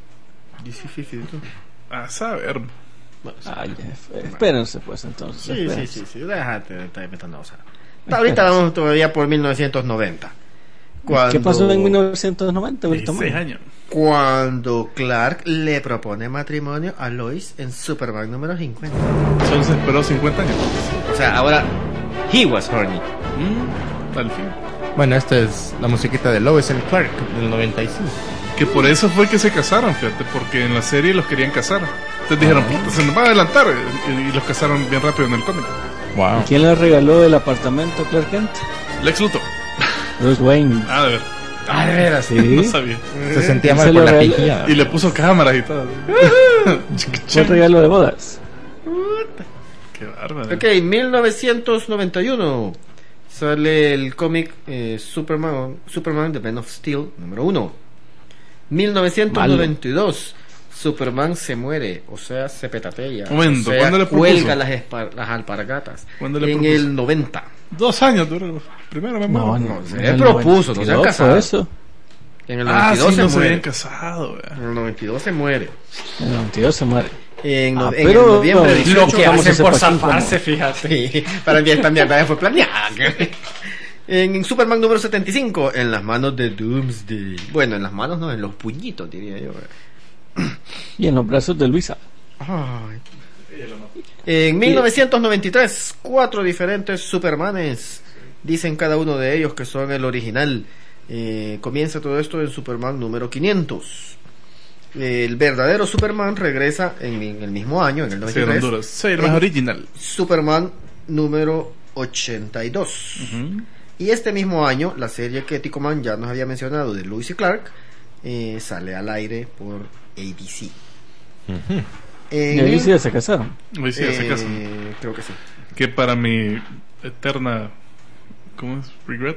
A saber. Ah, ya, f- espérense pues entonces. Sí, sí, espérense. sí, sí. Déjate de estar metiendo cosas. Ahorita vamos todavía por mil novecientos noventa. Cuando, ¿Qué pasó en mil novecientos noventa? Ahorita dieciséis más. años. Cuando Clark le propone matrimonio a Lois en Superman número cincuenta. Solo se esperó cincuenta años. O sea, ahora he was horny. Mm, al fin. Bueno, esta es la musiquita de Lois and Clark del noventa y cinco. Que por eso fue que se casaron, fíjate, porque en la serie los querían casar. Entonces dijeron, puta, se nos va a adelantar. Y, y los casaron bien rápido en el cómic. Wow. ¿Quién le regaló el apartamento a Clark Kent? Lex Luthor. Bruce Wayne. Ah, de ver. Ah, de veras. Sí. No sabía. Se sentía ¿Quién mal se por lo la regaló? pijilla. Y le puso cámaras y todo. Fue el regalo de bodas. Qué bárbaro. Ok, mil novecientos noventa y uno sale el cómic eh, Superman, Superman The Man of Steel número uno. mil novecientos noventa y dos Superman se muere, o sea, se petatea. Momento, o sea, ¿cuándo le propuso? cuelga las, espar- las alpargatas. ¿Cuándo le en propuso? el noventa. Dos años duró. Primero me muero. no, se en le el propuso, no se han noventa y dos casado. fue eso. En el Ah, noventa y dos sí, se no se muere. habían casado. vea. En el noventa y dos se muere. En el noventa y dos se muere. En, no- Ah, en pero, el noviembre no, dieciocho, Lo que Vamos a hacen por hacer pa' aquí zafarse, fíjate. Sí, para mí esta mierda fue planeada. En Superman número setenta y cinco, en las manos de Doomsday. Bueno, en las manos no, en los puñitos, diría yo. Y en los brazos de Luisa. Ay. En mil novecientos noventa y tres, cuatro diferentes Supermanes. Dicen cada uno de ellos que son el original. Eh, comienza todo esto en Superman número quinientos. El verdadero Superman regresa en, en el mismo año, en el Sí, noventa y en tres. Honduras. Sí, el más en original. Superman número ochenta y dos. Ujú. Y este mismo año, la serie que Ticoman ya nos había mencionado de Lois y Clark eh, sale al aire por A B C. En Y ahí el- sí ya se casaron. Hoy sí, ya se eh, casan. creo que sí. Que para mi eterna. ¿Cómo es? Regret.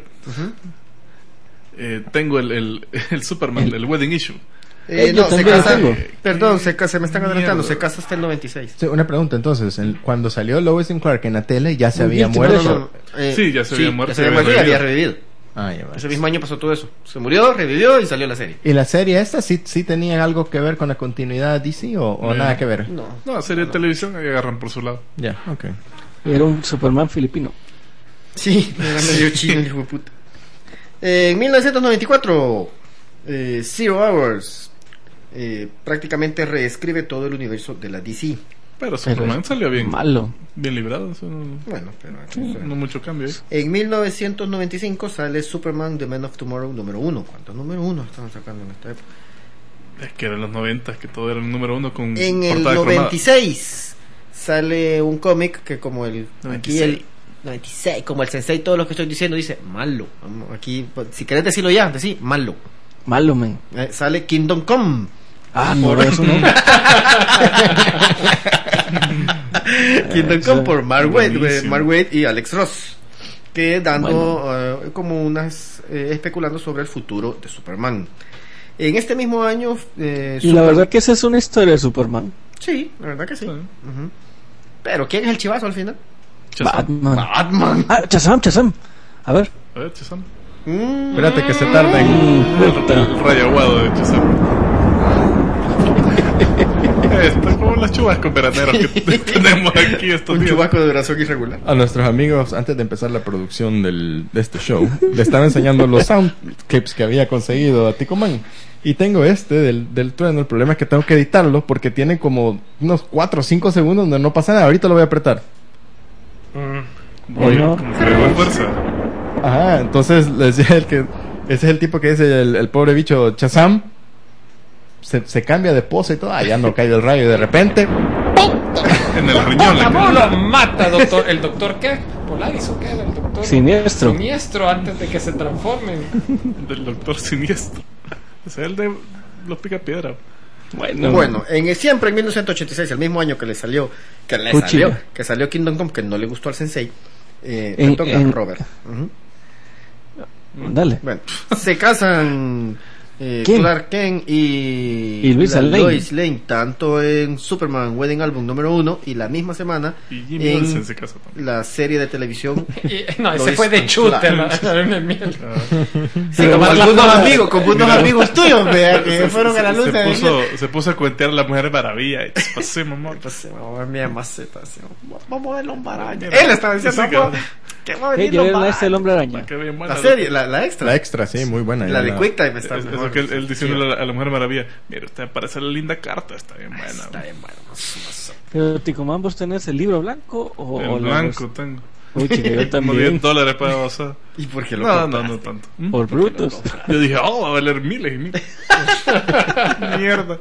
Eh, tengo el, el, el Superman, el, Wedding Issue. Eh, Eh, yo no, se también lo casa. tengo. Perdón, se, ca- se me están adelantando. Mierda. Se casa hasta el noventa y seis. Sí, una pregunta entonces, el- cuando salió Lois and Clark en la tele ya se Muy había bien, muerto. No, no, no, eh, Sí, ya se había muerto Ya se y había había muerto y había revivido. revivido. Ah, ya va. Ese mismo año pasó todo eso. Se murió, revivió y salió la serie. ¿Y la serie esta sí, sí tenía algo que ver con la continuidad de D C o, o Eh, nada que ver? No. No, serie de televisión ahí agarran por su lado. Ya, ok. Y era un Superman filipino. Sí, era medio chino el hijo de puta. Eh, en mil novecientos noventa y cuatro, eh, Zero Hours eh, prácticamente reescribe todo el universo de la D C. Pero Superman es salió bien, Malo. bien librado. Eso no, Bueno, pero no mucho cambio ahí. en mil novecientos noventa y cinco sale Superman The Man of Tomorrow número uno. ¿Cuántos número uno estaban sacando en esta época? Es que eran los noventa, que todo era el número uno con En el portada noventa y seis sale un cómic que como el noventa aquí y seis. el noventa y seis, como el Sensei, todo lo que estoy diciendo dice malo. Vamos, aquí, pues, si querés decirlo ya, decí malo. Malo, men. Eh, sale Kingdom Come. Ah, no, eso no. Kingdom Come por Mark Waid, Buenísimo. Mark Waid y Alex Ross, que dando bueno. uh, como unas eh, especulando sobre el futuro de Superman. En este mismo año eh, Y Super- la verdad que esa es una historia de Superman. sí, la verdad que sí. Sí. Ujú. Pero ¿quién es el chivazo al final? Shazam. Batman. Batman. Ah, Shazam, Shazam. A ver. A ver, Shazam. Mm. Espérate que se tarden. El, el rayo aguado de Shazam. Esto es como los chubascos veraneros que t- tenemos aquí estos Un días. chubasco de duración irregular. A nuestros amigos, antes de empezar la producción del, de este show, le estaba enseñando los sound clips que había conseguido a Ticoman. Y tengo este del, del trueno. El problema es que tengo que editarlo porque tiene como unos cuatro o cinco segundos donde no pasa nada. Ahorita lo voy a apretar. Oye, no. como que le da fuerza. Ajá, entonces le decía el que ese es el tipo que dice el, el pobre bicho Shazam. Se, se cambia de pose y todo. Ah, ya no cae el rayo y de repente. En el riñón le ¿Cómo cae. lo mata, doctor? ¿El doctor qué? ¿Polaris o qué era el doctor? Siniestro. Siniestro antes de que se transformen. Del doctor siniestro. Ese es el de los picapiedra. Bueno, Bueno, en, siempre en mil novecientos ochenta y seis, el mismo año que le salió, que le Cuchilla. salió, que salió Kingdom Come, que no le gustó al Sensei, eh, En- le toca en- a Robert. Ujú. dale. Bueno, se casan eh, ¿Quién? Clark Kent y, Y Luisa la Lane. Lois Lane, tanto en Superman Wedding Album número uno y la misma semana Y Jimmy en Olsen se casa también. la serie de televisión. Y- no, ese Lois fue de and chute. Clark. La, la, miel. Sí, como Tomar la algunos foto. amigos, como unos amigos tuyos, vea, que Se- fueron se- a la luz se de puso, se puso a cuentear a la Mujer Maravilla. Y pasé, mamá. Pues, vamos a ver mi maceta, así, vamos a ver Hombre Araña. Mira, Él estaba diciendo, sí, vamos, claro. que va a Hey, venir yo Hombre era este el Araña. hombre araña. Qué bien buena, La serie, la, la extra. La extra, sí, muy buena. La ya de Quick Time está Es- mejor. Eso que él, él diciéndole a la, a la Mujer Maravilla: mira, usted parece la linda carta, está bien buena. Está bien bueno. Pero Ticomán, ¿vos tenés el libro blanco o, El o la blanco ros- tengo. Uy, chica, yo Como también. diez dólares para basar. ¿Y por qué lo No, no, compraste? no tanto. ¿Mm? Por brutos. Yo dije, oh, va a valer miles y miles. Mierda.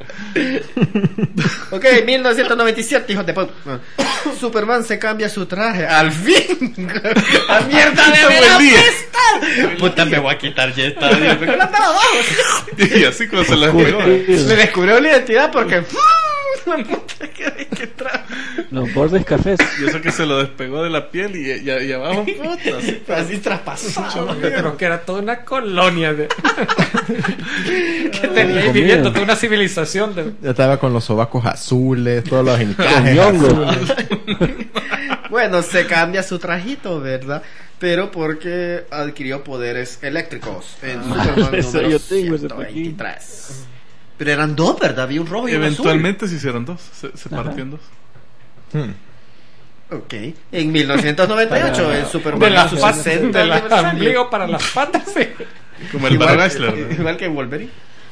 Ok, mil novecientos noventa y siete, hijos de puta. Superman se cambia su traje. ¡Al fin! ¡A mierda de Fue el veras día. esta! Puta, me voy a quitar ya esta. Me pegó la tabla abajo. Y así como se la pegó. Le descubrió la identidad porque. La puta que, que trajo. Los bordes cafés. Y eso que se lo despegó de la piel y, y, y abajo, puta. Así, Así traspasado. Pero que era toda una colonia de... que tenía ahí Comida. viviendo toda una civilización de... Ya estaba con los sobacos azules, todos los Con encajes ñongo. azules. Bueno, se cambia su trajito, ¿verdad? Pero porque adquirió poderes eléctricos en Superman eso número yo tengo ese ciento veintitrés. pequeño. Pero eran dos, ¿verdad? Había un rojo y un azul. eventualmente se hicieron dos. Se, se partió en dos. Hmm. Ok. En mil novecientos noventa y ocho, en Superman De las su patas, sesenta de la aniversario. ombligo para las patas, sí. Como el Igual, Barragler. ¿no? igual que Wolverine.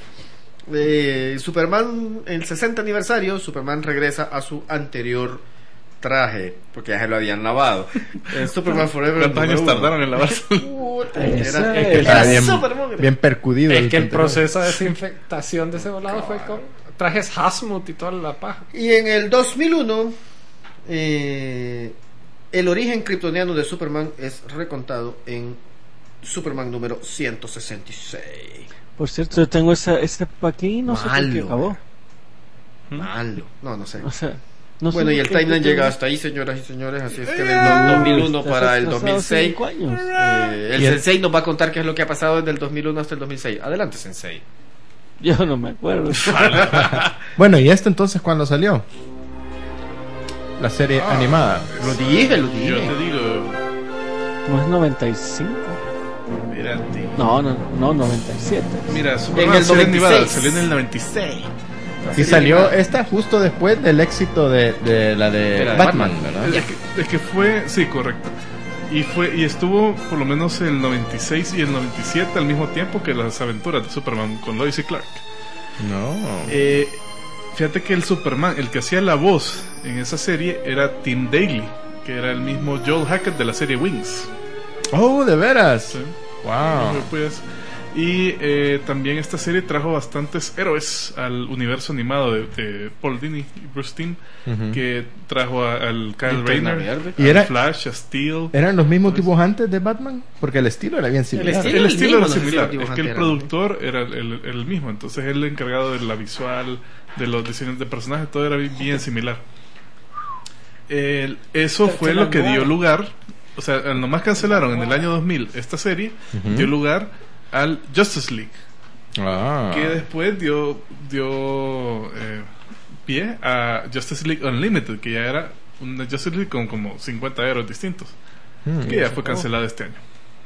Eh, Superman, en el sesenta aniversario, Superman regresa a su anterior traje, porque ya se lo habían lavado. En Superman Forever. ¿Cuántos años número uno. tardaron en lavarse? Puta, Esa era, es. era Estaba bien, súper mugre. bien percudido. Es que el pantalón. proceso de desinfectación de ese volado fue con trajes Hazmut y toda la paja. Y en el dos mil uno, eh, el origen kryptoniano de Superman es recontado en Superman número ciento sesenta y seis. Por cierto, yo tengo esa, esa pa' aquí y no sé por qué Malo. acabó. Malo. No, no sé. O sea, no sé Bueno, y por el qué timeline yo llega tengo- hasta ahí, señoras y señores. Así es que Uy, del do- dos mil uno estás para el atrasado dos mil seis. cinco años. eh, el Y el- Sensei nos va a contar qué es lo que ha pasado desde el dos mil uno hasta el dos mil seis. Adelante, Sensei. Yo no me acuerdo. Bueno, ¿y esto entonces cuándo salió? La serie animada. Lo dije, lo Yo dije. te digo, ¿No es noventa y cinco? mira, tío. No, no, no, noventa y siete. Mira, En Superman el salió en noventa y Nevada, seis. salió en el noventa y seis. Y salió esta justo después del éxito de, de la de De la de Batman, Batman. ¿verdad? Es que, es que fue, sí, correcto. Y fue y estuvo por lo menos en el noventa y seis y el noventa y siete al mismo tiempo que las aventuras de Superman con Lois y Clark. No. Eh, fíjate que el Superman, el que hacía la voz en esa serie era Tim Daly, que era el mismo Joel Hackett de la serie Wings. Oh, de veras. ¿Sí? Wow. Pues, Y eh, también esta serie trajo bastantes héroes al universo animado de, de Paul Dini y Bruce Timm, Ujú. que trajo a- al Kyle Rayner, Y al era- Flash, a Steel. ¿Eran los mismos dibujantes de Batman? Porque el estilo era bien similar. estilo- El el estilo mismo, era no sé si similar, el es dibujante que el era productor era el, el- el mismo, entonces él encargado de la visual, de los diseños de personajes, todo era bien, bien similar. El- eso Pero fue se lo que la dio mudaron. lugar, o sea, al nomás cancelaron en el año dos mil esta serie, Ujú. dio lugar al Justice League, Ah. que después dio dio eh, pie a Justice League Unlimited, que ya era una Justice League con como cincuenta héroes distintos, Mm. que ya fue cancelada este año.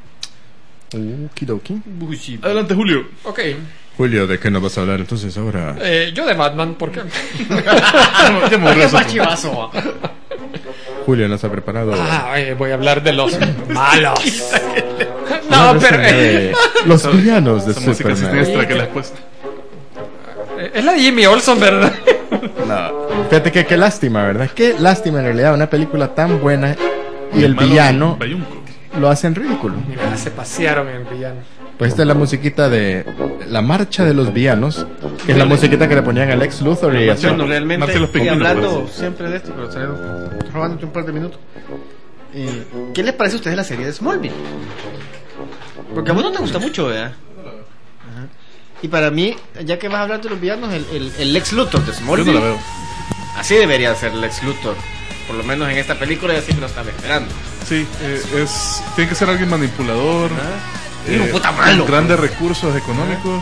Okidoki. Uy, sí. Adelante, Julio. Ok, Julio, ¿de qué nos vas a hablar entonces ahora? eh, yo de Batman, porque Ya me- ya me aburrí Qué eso. machivazo, va. Julio nos ha preparado. ah, eh, voy a hablar de los malos. una No, pero reseña de eh, los villanos de Esa música Superman. siniestra que le has puesto. es la de Jimmy Olsen, ¿verdad? No. Fíjate que qué lástima, ¿verdad? Qué lástima en realidad una película tan buena y el Malo villano Bayunco. lo hacen ridículo. Mira, se pasearon en el villano. Pues esta es la musiquita de La Marcha de los Villanos, que es la musiquita que le ponían a Lex Luthor y así. Bueno, realmente, Marcelo y Pequino, hablando parece. siempre de esto, pero traigo- robándote un par de minutos. Eh, ¿Qué les parece a ustedes la serie de Smallville? Porque a vos no te gusta mucho, ¿verdad? Ajá. Y para mí, ya que vas a hablar de los villanos, el, el, el Lex Luthor de Yo Smallville, no la veo. así debería ser Lex Luthor. Por lo menos en esta película ya siempre lo estaba esperando. Sí, eh, es tiene que ser alguien manipulador, Hijo puta malo. con grandes recursos económicos.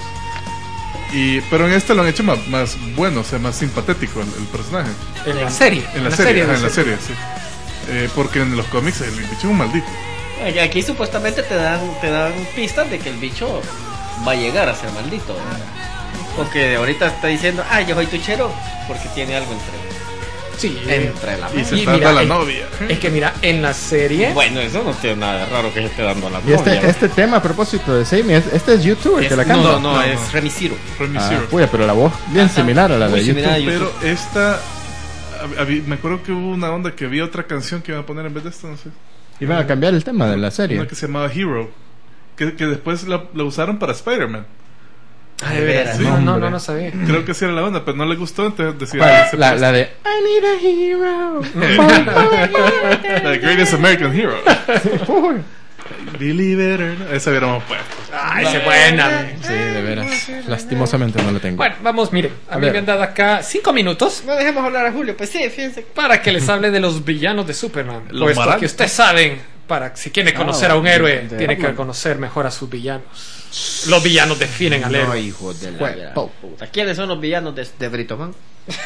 Y pero en esta lo han hecho más, más bueno, o sea, más simpatético el, el personaje. En la serie. En la serie, ajá, de en la ese- serie, sí. Eh, porque en los cómics el bicho es un maldito. Y aquí supuestamente te dan, te dan pistas de que el bicho va a llegar a ser maldito, ¿verdad? Porque ahorita está diciendo, ah, yo soy tuchero, porque tiene algo entre, Sí. entre la Y se Y está mira, dando a la es- novia. Es que mira, en la serie. Bueno, eso no tiene nada de raro que se esté dando a la Y este, novia. este tema a propósito de Sammy, es- este es YouTube el Es- que la no, canta. no, no, No, es no. Remy Zero. Remy Ah, Zero. puya, pero la voz bien Ajá, similar a la muy de similar a YouTube. Pero esta hab- hab- me acuerdo que hubo una onda que había otra canción que iban a poner en vez de esta, no sé. Iban a cambiar el tema de la serie. Una que se llamaba Hero, que, que después la, la usaron para Spider-Man. Ah, de veras. Sí, no, no, hombre. no, no sabía. Creo que sí era la onda, pero no le gustó, entonces ¿Cuál? decidieron La, la de I need a hero. la de Greatest American Hero. Believe it or not. Esa hubiéramos puesto. Ay, se buena. Sí, de veras. Lastimosamente no la tengo. Bueno, vamos, miren. A, A mí ver. me han dado acá cinco minutos No dejemos hablar a Julio, pues sí, fíjense. para que les hable de los villanos de Superman. Los Puesto maranes. que ustedes saben, para si quieren conocer a un de- héroe, de tiene que Batman. conocer mejor a sus villanos. Los villanos definen al No, héroe. hijo de la Jue- gran po- puta. ¿Quiénes son los villanos de, de Britoman?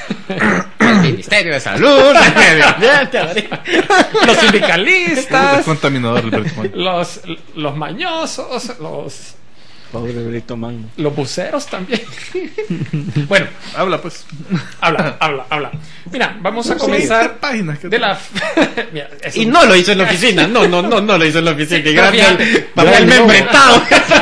El Ministerio de Salud, el Medio Ambiente. Los El sindicalistas, contaminador del Bertman. los, los mañosos, los, Pobre Brito Man. los buceros también. Bueno, Habla pues. habla, habla, habla. Mira, vamos a Sí, comenzar páginas que de la. Mira, es Y un- no lo hizo en la oficina. No, no, no, no lo hizo en la oficina. Sí, Gracias al todavía- papel no. membretado.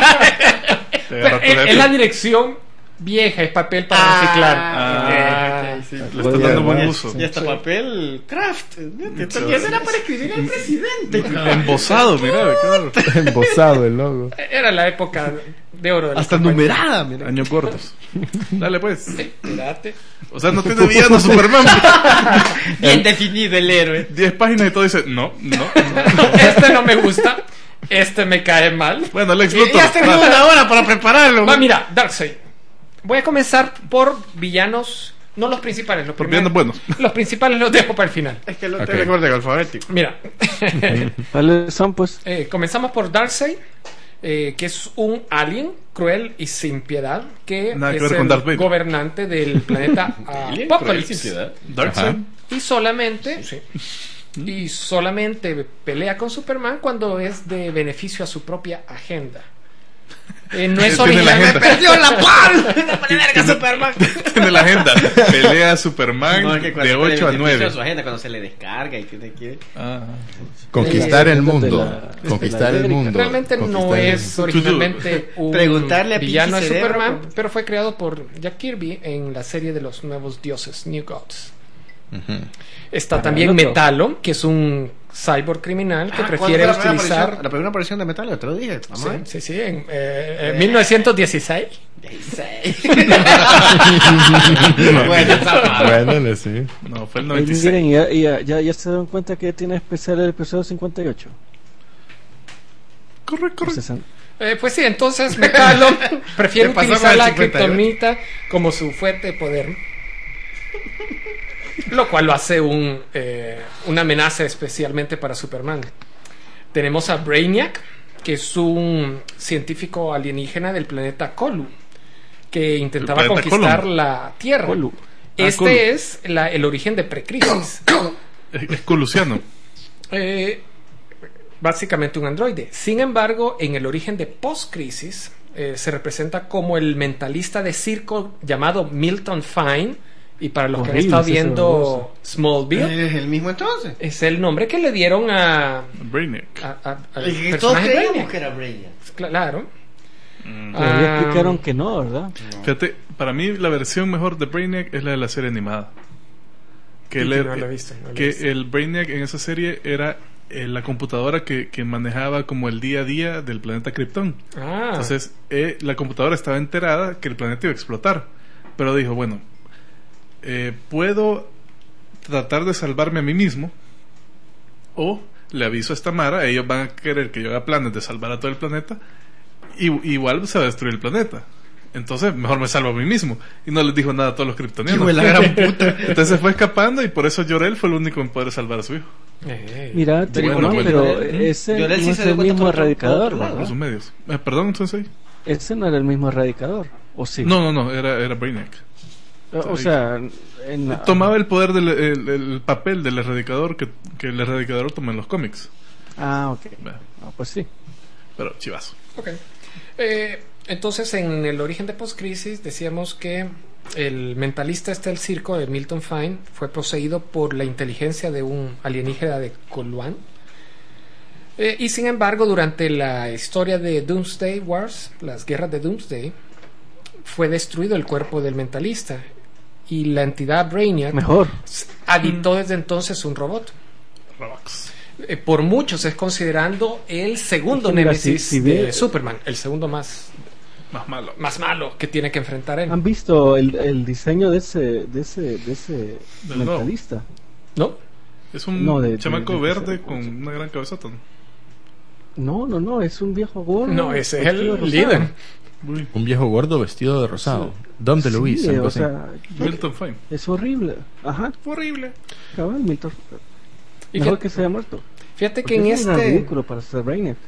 Te agarra tu Es, jefe. es la dirección vieja, es papel para Ah, reciclar. Ah, Eh, ok, sí. Le estás Puede dando ser, buen ¿no? uso. Y hasta papel craft. Esto Sí. era para escribir al presidente. Embosado, mira, claro. Embosado el logo. Era la época de oro de la Hasta compañía. numerada, mira. Años gordos. Dale pues. Espérate. O sea, no tiene villano Superman. Bien definido el héroe. Diez páginas y todo dice, no, no. Este no me gusta. Este me cae mal. Bueno, Lex Y Luthor. ya tengo va. una hora para prepararlo. Va, mira, Darkseid. Voy a comenzar por villanos, no los principales, los Por primeros- villanos buenos. Los principales los dejo para el final. Es que lo Ok. tengo en orden alfabético. Mira, ¿Cuáles son, pues? eh, comenzamos por Darkseid, eh, que es un alien cruel y sin piedad, que Nada que es ver con el Darth Vader. gobernante del planeta Apocalypse. Darkseid. Y solamente, sí, y solamente pelea con Superman cuando es de beneficio a su propia agenda. Eh, no es Tiene la original. agenda. ¡Perdió la pal! ¡Vale verga, Superman! Tiene la agenda. Pelea a Superman No, es que cuando de se pone ocho a beneficio nueve. su agenda cuando se le descarga y tiene que... Ah. Conquistar Eh, el de mundo. la- Conquistar de el la mundo. Realmente no Conquistar el- es originalmente un Preguntarle a villano de pinche cerebro, Superman, pues. pero fue creado por Jack Kirby en la serie de los nuevos dioses, New Gods. Ujú. Está Ah, también el otro. Metalo, que es un cyborg criminal que Ah, prefiere ¿cuándo fue la primera utilizar... aparición? La primera aparición de Metal, te lo dije. Vamos a Sí, ver. sí, sí, en eh, eh, mil novecientos dieciséis. Bueno, esa- Bueno, sí. No, fue el Y noventa y seis. miren, ya, ya, ya, ya se dan cuenta que tiene especial el episodio cincuenta y ocho. Corre, corre. O sesenta. Eh, pues sí, entonces Metallon prefiere ¿Qué pasó utilizar con el la cincuenta y ocho? kriptonita como su fuerte de poder, lo cual lo hace un, eh, una amenaza especialmente para Superman. Tenemos a Brainiac, que es un científico alienígena del planeta Colu, que intentaba El planeta conquistar Colum. la Tierra. Colu. Este Ah, Colu. es la- el origen de Precrisis. Es, es colusiano. Eh, básicamente un androide. Sin embargo, en el origen de Post-Crisis eh, se representa como el mentalista de circo llamado Milton Fine. Y para los que han Horrible estado ese viendo horroroso. Smallville, ¿Es el mismo entonces? es el nombre que le dieron a, Brainiac. a- a- al Y que todos personaje creíamos Brainiac. que era Brainiac. Claro. Pero Ah, ya explicaron que no, ¿verdad? Fíjate, para mí la versión mejor de Brainiac es la de la serie animada. Que, Sí, el, que no la he visto, no la he que visto. el Brainiac en esa serie era eh, la computadora que, que manejaba como el día a día del planeta Krypton. Ah, Entonces, eh, la computadora estaba enterada que el planeta iba a explotar. Pero dijo, bueno, eh, puedo tratar de salvarme a mí mismo, o le aviso a esta Mara, ellos van a querer que yo haga planes de salvar a todo el planeta, y igual se va a destruir el planeta. Entonces, mejor me salvo a mí mismo. Y no les dijo nada a todos los kryptonianos. Hijo de la gran puta. Entonces se fue escapando, y por eso Jor-El fue el único en poder salvar a su hijo. eh, Mira, Pero bueno, bueno, pero Llorel- ese Llorel sí no se es dio el cuenta mismo por otro- erradicador, por otro lado. Por ¿verdad? sus medios. Eh, perdón, Sensei. Ese no era el mismo erradicador, ¿o sí? No, no, no, era, era Brainiac. O o sea, en la- Tomaba el poder del el, el papel del erradicador que, que el erradicador toma en los cómics. Ah, ok. Bueno, Ah, pues sí. pero chivazo. ok. Eh, entonces, en el origen de Post-Crisis decíamos que el mentalista este del circo de Milton Fine fue poseído por la inteligencia de un alienígena de Coluan. Eh, y sin embargo, durante la historia de Doomsday Wars, las guerras de Doomsday, fue destruido el cuerpo del mentalista y la entidad Brainiac Mejor. habitó desde entonces un robot. Robox. Eh, por muchos es considerando el segundo Es que mira, némesis si- si de ve- Superman, el segundo más, Más malo. más malo que tiene que enfrentar él. ¿Han visto el, el diseño de ese, de ese, de ese Del mentalista? ¿No? Es un No, de- chamaco de- de- verde de- con una gran cabezota. ¿no? No, no, no, es un viejo gordo. No, ese es vestido el rosado. líder. Uy, Un viejo gordo vestido de rosado. Dom de Luis, Sí, algo o así. sea, Milton Fine. es horrible. Ajá, Horrible. cabal, Milton. Y Mejor fíjate, que se haya muerto. fíjate que Porque en es un gran este, ridículo para ser Brainiac.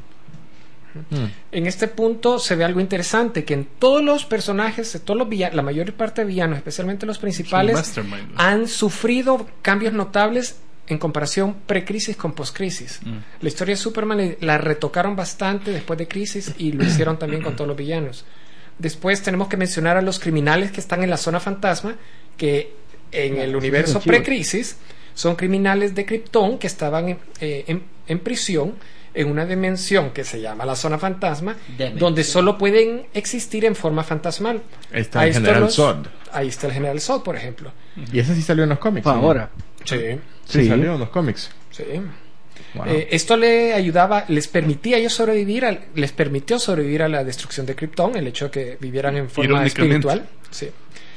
Mm. en este punto se ve algo interesante, que en todos los personajes, en todos los villanos, la mayor parte de villanos, especialmente los principales, Mastermind. han sufrido cambios notables en comparación pre-crisis con post-crisis. Mm. La historia de Superman le- la retocaron bastante después de crisis y lo hicieron también con todos los villanos. Después tenemos que mencionar a los criminales que están en la zona fantasma, que en el universo son chivos. pre-crisis son criminales de Krypton que estaban en, eh, en- en prisión en una dimensión que se llama la zona fantasma, Dimension. donde solo pueden existir en forma fantasmal. Ahí está Ahí el están General los- Zod. Ahí está el General Zod, por ejemplo. Y ese sí salió en los cómics. Fue ¿no? ahora. Sí, Sí, Sí. salió en los cómics. sí. Wow. Eh, esto le ayudaba, les permitía a ellos sobrevivir, al- les permitió sobrevivir a la destrucción de Krypton, el hecho de que vivieran en forma Irónicamente. espiritual. Sí.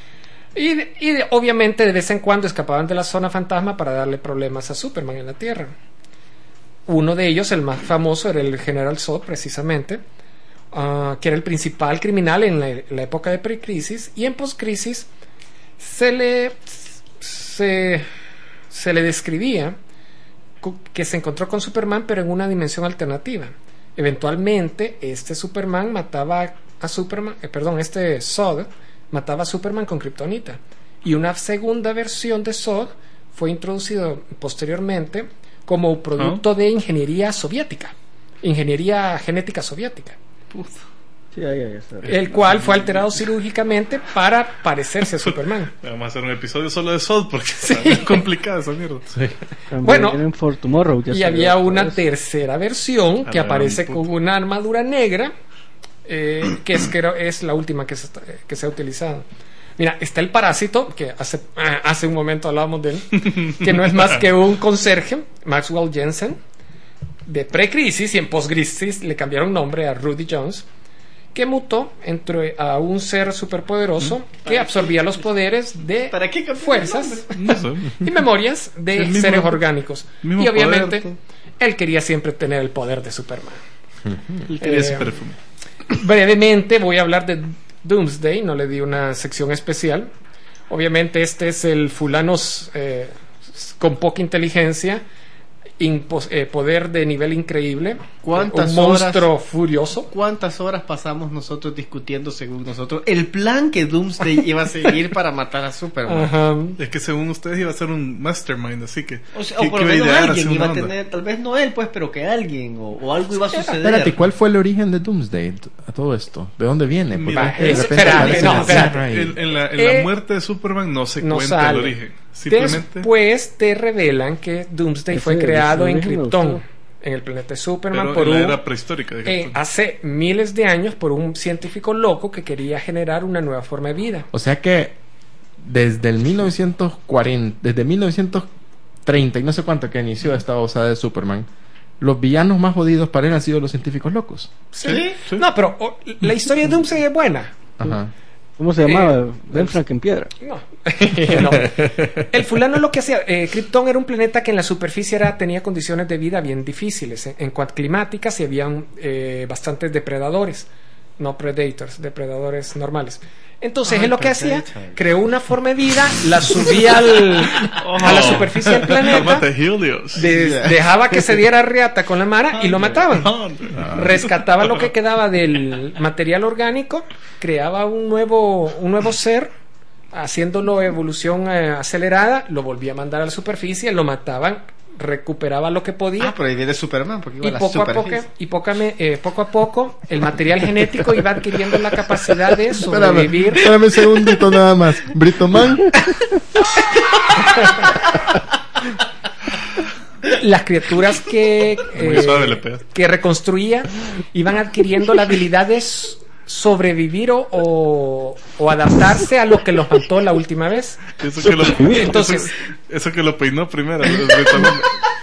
Y, de- y de- obviamente de vez en cuando escapaban de la zona fantasma para darle problemas a Superman en la Tierra. Uno de ellos, el más famoso, era el General Zod, precisamente, ah, que era el principal criminal en la, la época de pre-crisis, y en post-crisis se le, se, se le describía cu- que se encontró con Superman, pero en una dimensión alternativa. Eventualmente, este Superman mataba a Superman, eh, perdón, este Zod mataba a Superman con kriptonita. Y una segunda versión de Zod fue introducido posteriormente como producto de ingeniería soviética, ingeniería genética soviética, Sí, ahí, ahí está. el cual fue alterado cirúrgicamente para parecerse a Superman. Vamos a hacer un episodio solo de Sod porque está bien complicada esa mierda. También Bueno, en For Tomorrow ya Y salió había una después. tercera versión que Ah, aparece puta. con una armadura negra, eh, que es, que era- es la última que se, está- que se ha utilizado. Mira, está el parásito, que hace, hace un momento hablábamos de él, que no es más que un conserje, Maxwell Jensen, de pre-crisis, y en post-crisis le cambiaron nombre a Rudy Jones, que mutó entre a un ser superpoderoso que absorbía los poderes de ¿Para qué fuerzas No sé. y memorias de El mismo- seres orgánicos. mismo Y obviamente poder, él quería siempre tener el poder de Superman. Él quería Eh, ese perfume. Brevemente voy a hablar de Doomsday, no le di una sección especial. Obviamente este es el fulano eh, con poca inteligencia, impos- eh, poder de nivel increíble, ¿Cuántas un monstruo horas? furioso. ¿Cuántas horas pasamos nosotros discutiendo, según nosotros, el plan que Doomsday iba a seguir para matar a Superman? Ajá. Es que según ustedes iba a ser un mastermind, así que... O, sea, que- o por que lo iba a menos idear alguien así iba a una onda. tener, tal vez no él, pues, pero que alguien, o, o algo iba a suceder. Espérate, ¿cuál fue el origen de Doomsday a todo esto? ¿De dónde viene? Porque Mira, de repente espérate, aparece no, la espérate. Tierra y- En, en la, en Eh, la muerte de Superman no se No cuenta sale. el origen. Simplemente... Después te revelan que Doomsday Ese- fue creado ese en origen me Krypton, gustó. en el planeta de Superman, pero por en la un, era prehistórica. de eh, Krypton. hace miles de años, por un científico loco que quería generar una nueva forma de vida. O sea que desde el mil novecientos cuarenta, desde mil novecientos treinta y no sé cuánto que inició esta osada de Superman, los villanos más jodidos para él han sido los científicos locos. Sí. sí. No, pero oh, la historia de Doomsday es buena. Ajá. ¿Cómo se llamaba? Eh, Ben Frankenpiedra. No. No. El fulano lo que hacía, eh, Krypton era un planeta que en la superficie era, tenía condiciones de vida bien difíciles en, en cuanto a climáticas, y habían eh, bastantes depredadores, no predators, depredadores normales. Entonces Ay, él lo que hacía, predator. creó una forma de vida, la subía al, a la superficie del planeta, Cálmate, Helios. de- dejaba que se diera riata con la mara y lo mataban. Rescataba lo que quedaba del material orgánico, creaba un nuevo, un nuevo ser, haciéndolo evolución eh, acelerada, lo volvía a mandar a la superficie, lo mataban, recuperaba lo que podía. Ah, pero ahí viene Superman, porque iba Y a la poco a, poco, superficie. y poca me- eh, poco a poco el material genético iba adquiriendo la capacidad de sobrevivir. Espérame un segundito nada más. Britoman. Las criaturas que, Muy eh, suave le pegas. que reconstruía iban adquiriendo la habilidad de s- sobrevivir o, o, o adaptarse a lo que los mató la última vez. Eso que, lo, Entonces- eso, eso que lo peinó primero. el Britoman.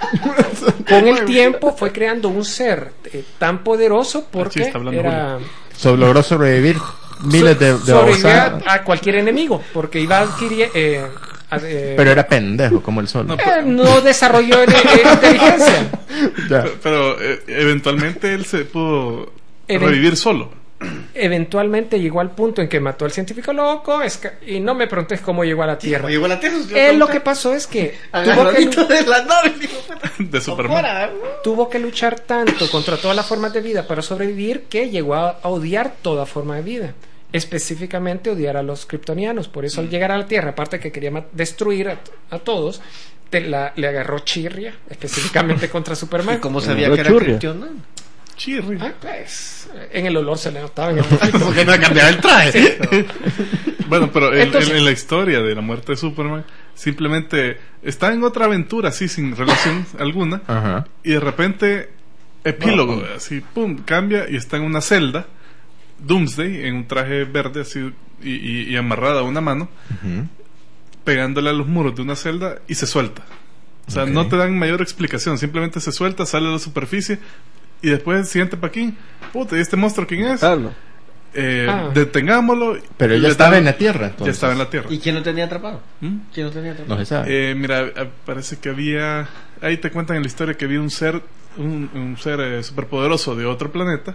Con el tiempo fue creando un ser eh, tan poderoso Ah, sí, porque está hablando era So, logró sobrevivir miles de, de sobrevivir osadas. a cualquier enemigo, porque iba a adquirir eh, a- eh, Pero era pendejo como el sol. No, eh, no desarrolló eh, eh, inteligencia. Ya. Pero, pero, eh, eventualmente él se pudo Even- revivir solo. Eventualmente llegó al punto en que mató al científico loco, esca- y no me preguntes cómo llegó a la Tierra. Llegó a la Tierra. Eh, lo que pasó es que tuvo que, Agarradito de la nave, dijo, puta, De Superman. fuera. tuvo que luchar tanto contra todas las formas de vida para sobrevivir que llegó a, a odiar toda forma de vida. Específicamente odiar a los kryptonianos. Por eso al llegar a la Tierra, aparte que quería ma- destruir a, a todos, te la- le agarró chirria, específicamente contra ¿Y Superman. cómo sabía Agarró que era churria. Krypton? Chirri. Ah, pues, en el olor se le notaba. En el Porque no ha cambiado el traje. Bueno, pero en, Entonces- en- en la historia de la muerte de Superman, simplemente está en otra aventura, así, sin relación alguna, Ajá. y de repente, epílogo, así, pum, cambia y está en una celda, Doomsday, en un traje verde, así, y, y- y amarrada a una mano, Ujú. pegándole a los muros de una celda y se suelta. O sea, Ok. no te dan mayor explicación, simplemente se suelta, sale a la superficie, y después, siguiente paquín, puta, ¿y este monstruo quién es? Matarlo. Eh, Ah. Detengámoslo. Pero Y ella le estaba dan- en la Tierra. Ya Entonces. estaba en la Tierra. ¿Y quién lo tenía atrapado? ¿Mm? ¿Quién lo tenía atrapado? No se sabe. Eh, mira, eh, parece que había. Ahí te cuentan en la historia que había un ser, un, un ser eh, superpoderoso de otro planeta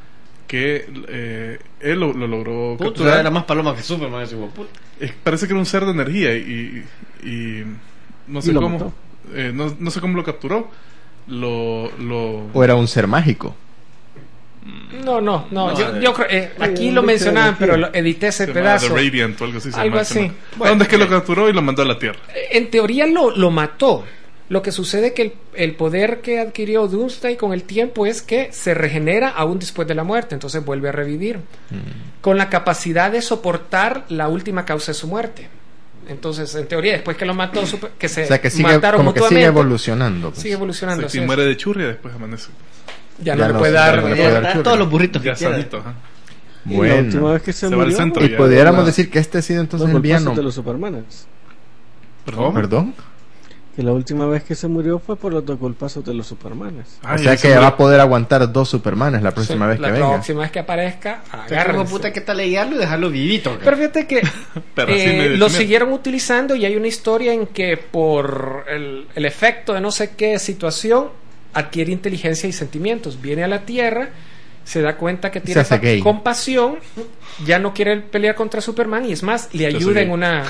que eh, él lo, lo logró Puta, capturar. era más paloma que Superman ese hijo de puta. Eh, parece que era un ser de energía y, y, y no sé Y lo cómo. mató. eh, no, no sé cómo lo capturó. Lo. lo O era un ser mágico. No, no, no. No, yo, eh, yo creo, eh, aquí un lo bicho de mencionaban, energía. pero lo- edité ese se llamaba pedazo. The Radiant o algo así. se Algo llama, así. se llama. Bueno, ¿Dónde es que eh, lo capturó y lo mandó a la Tierra? En teoría lo, lo mató. Lo que sucede es que el, el poder que adquirió Doomsday con el tiempo es que se regenera aún después de la muerte, entonces vuelve a revivir. Mm. Con la capacidad de soportar la última causa de su muerte. Entonces, en teoría, después que lo mató, super- que se O sea que sigue, mataron como que sigue mutuamente, evolucionando. pues. sigue evolucionando. O sea, así si es. muere de churria, después amanece. Ya, Ya no le no puede se- dar. ya no le eh, puede dar Ya, churro. todos los burritos Ya que quiera. sanito, ajá. Y la Bueno. última vez que se, Se va al murió, centro. Y ya. pudiéramos la- decir que este ha sido entonces los el golpazos villano. de los Supermanes. Perdón. ¿Perdón? Que la última vez que se murió fue por los dos golpazos de los Supermanes. Ah, o ya sea se que murió. va a poder aguantar dos Supermanes la próxima Sí, vez que la venga. próxima vez que aparezca, Como agárrense. puta, ¿qué tal leerlo y dejarlo vivito? Pero fíjate que Pero así eh, medio lo chimero. siguieron utilizando y hay una historia en que por el, el efecto de no sé qué situación adquiere inteligencia y sentimientos. Viene a la Tierra, se da cuenta que tiene hace pa- gay. compasión, ya no quiere pelear contra Superman y es más, le hace ayuda en gay. una...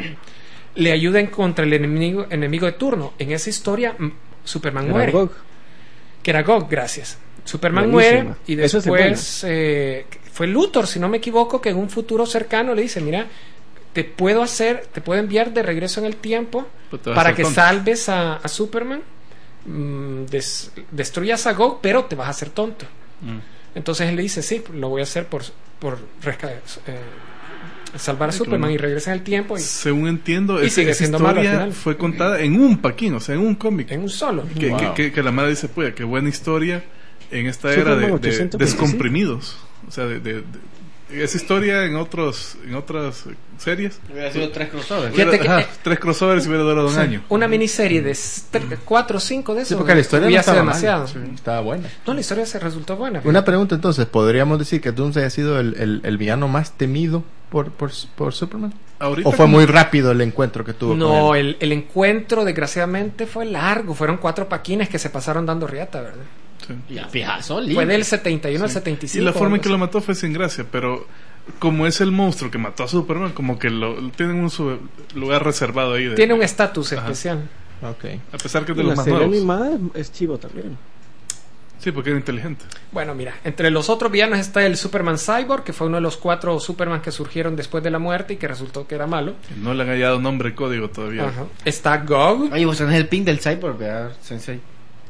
le ayuda en contra el enemigo, enemigo de turno. En esa historia, mm, Superman Era muere. Gog. Que era Gog, gracias. Superman Buenísima. muere y Esa es después eh, fue Luthor, si no me equivoco, que en un futuro cercano le dice, mira, te puedo hacer, te puedo enviar de regreso en el tiempo Pero te vas a para hacer que tonto. salves a, a Superman, mm, des- destruyas a Gog, pero te vas a hacer tonto. Mm. Entonces él le dice, sí, lo voy a hacer por, por resca- eh, salvar a Sí, Superman claro. y regresa en el tiempo y, Según entiendo, Y esa, sigue esa siendo malo al historia final. fue contada en un paquín, o sea, en un cómic. en un solo. Que, Wow. que, que, que la madre dice, pues, qué buena historia en esta Sí, era fue de, como de ochocientos veinticinco. descomprimidos. O sea, de, de- de- esa historia en otros en otras eh, series. Hubiera sido tres crossovers. Fíjate Hubiera- que- ajá, eh, tres crossovers y hubiera durado un Sí, año. una miniserie de tre- cuatro o cinco de Sí, esos porque la historia no hubiera sido estaba mal. demasiado. Sí, estaba buena. No, la historia se resultó buena. Una pregunta entonces, ¿podríamos decir que Doomsday ha sido el, el, el villano más temido por, por, por Superman? Ahorita ¿O fue como- muy rápido el encuentro que tuvo No, con él? el, el encuentro desgraciadamente fue largo. Fueron cuatro paquines que se pasaron dando riata, ¿verdad? Sí. Y a fijazo, Fue del setenta y uno al setenta y cinco. Y la forma en que algo lo mató fue sin gracia, pero como es el monstruo que mató a Superman, como que lo, lo tienen un su- lugar reservado ahí. De, así. Tiene un estatus Ajá. especial. Ok. A pesar que es de Y los la más serie nuevos. animada es, es chivo también. Sí, porque era inteligente. Bueno, mira, entre los otros villanos está el Superman Cyborg, que fue uno de los cuatro Superman que surgieron después de la muerte y que resultó que era malo. No le han hallado nombre código todavía. Ajá. Está Gog, Oye, vos tenés el ping del Cyborg, ¿verdad, Sensei?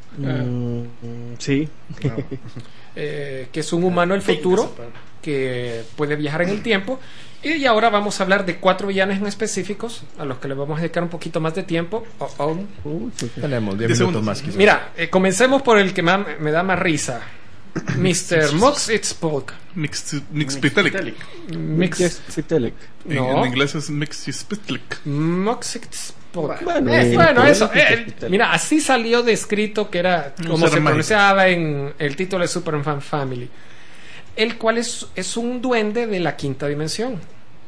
Mm, sí. eh, que es un humano del futuro que puede viajar en el tiempo. Y ahora vamos a hablar de cuatro villanos en específicos, a los que le vamos a dedicar un poquito más de tiempo. Oh, oh. Uy, sí, sí. Tenemos diez Diez minutos segundos. más quizás. Mira, eh, comencemos por el que más- me da más risa. mister Moxitzpolk. Mixed, Mixpitelic. Mix, Yes, Fitelic. En, No. en inglés es Mixpitelic. Moxitzpolk. Bueno, Eh, eh, bueno, pues, eso. Fitelic, eh, Fitelic. mira, así salió descrito que era Un como ser se mágico. pronunciaba en el título de Superman Family. El cual es, es un duende de la quinta dimensión,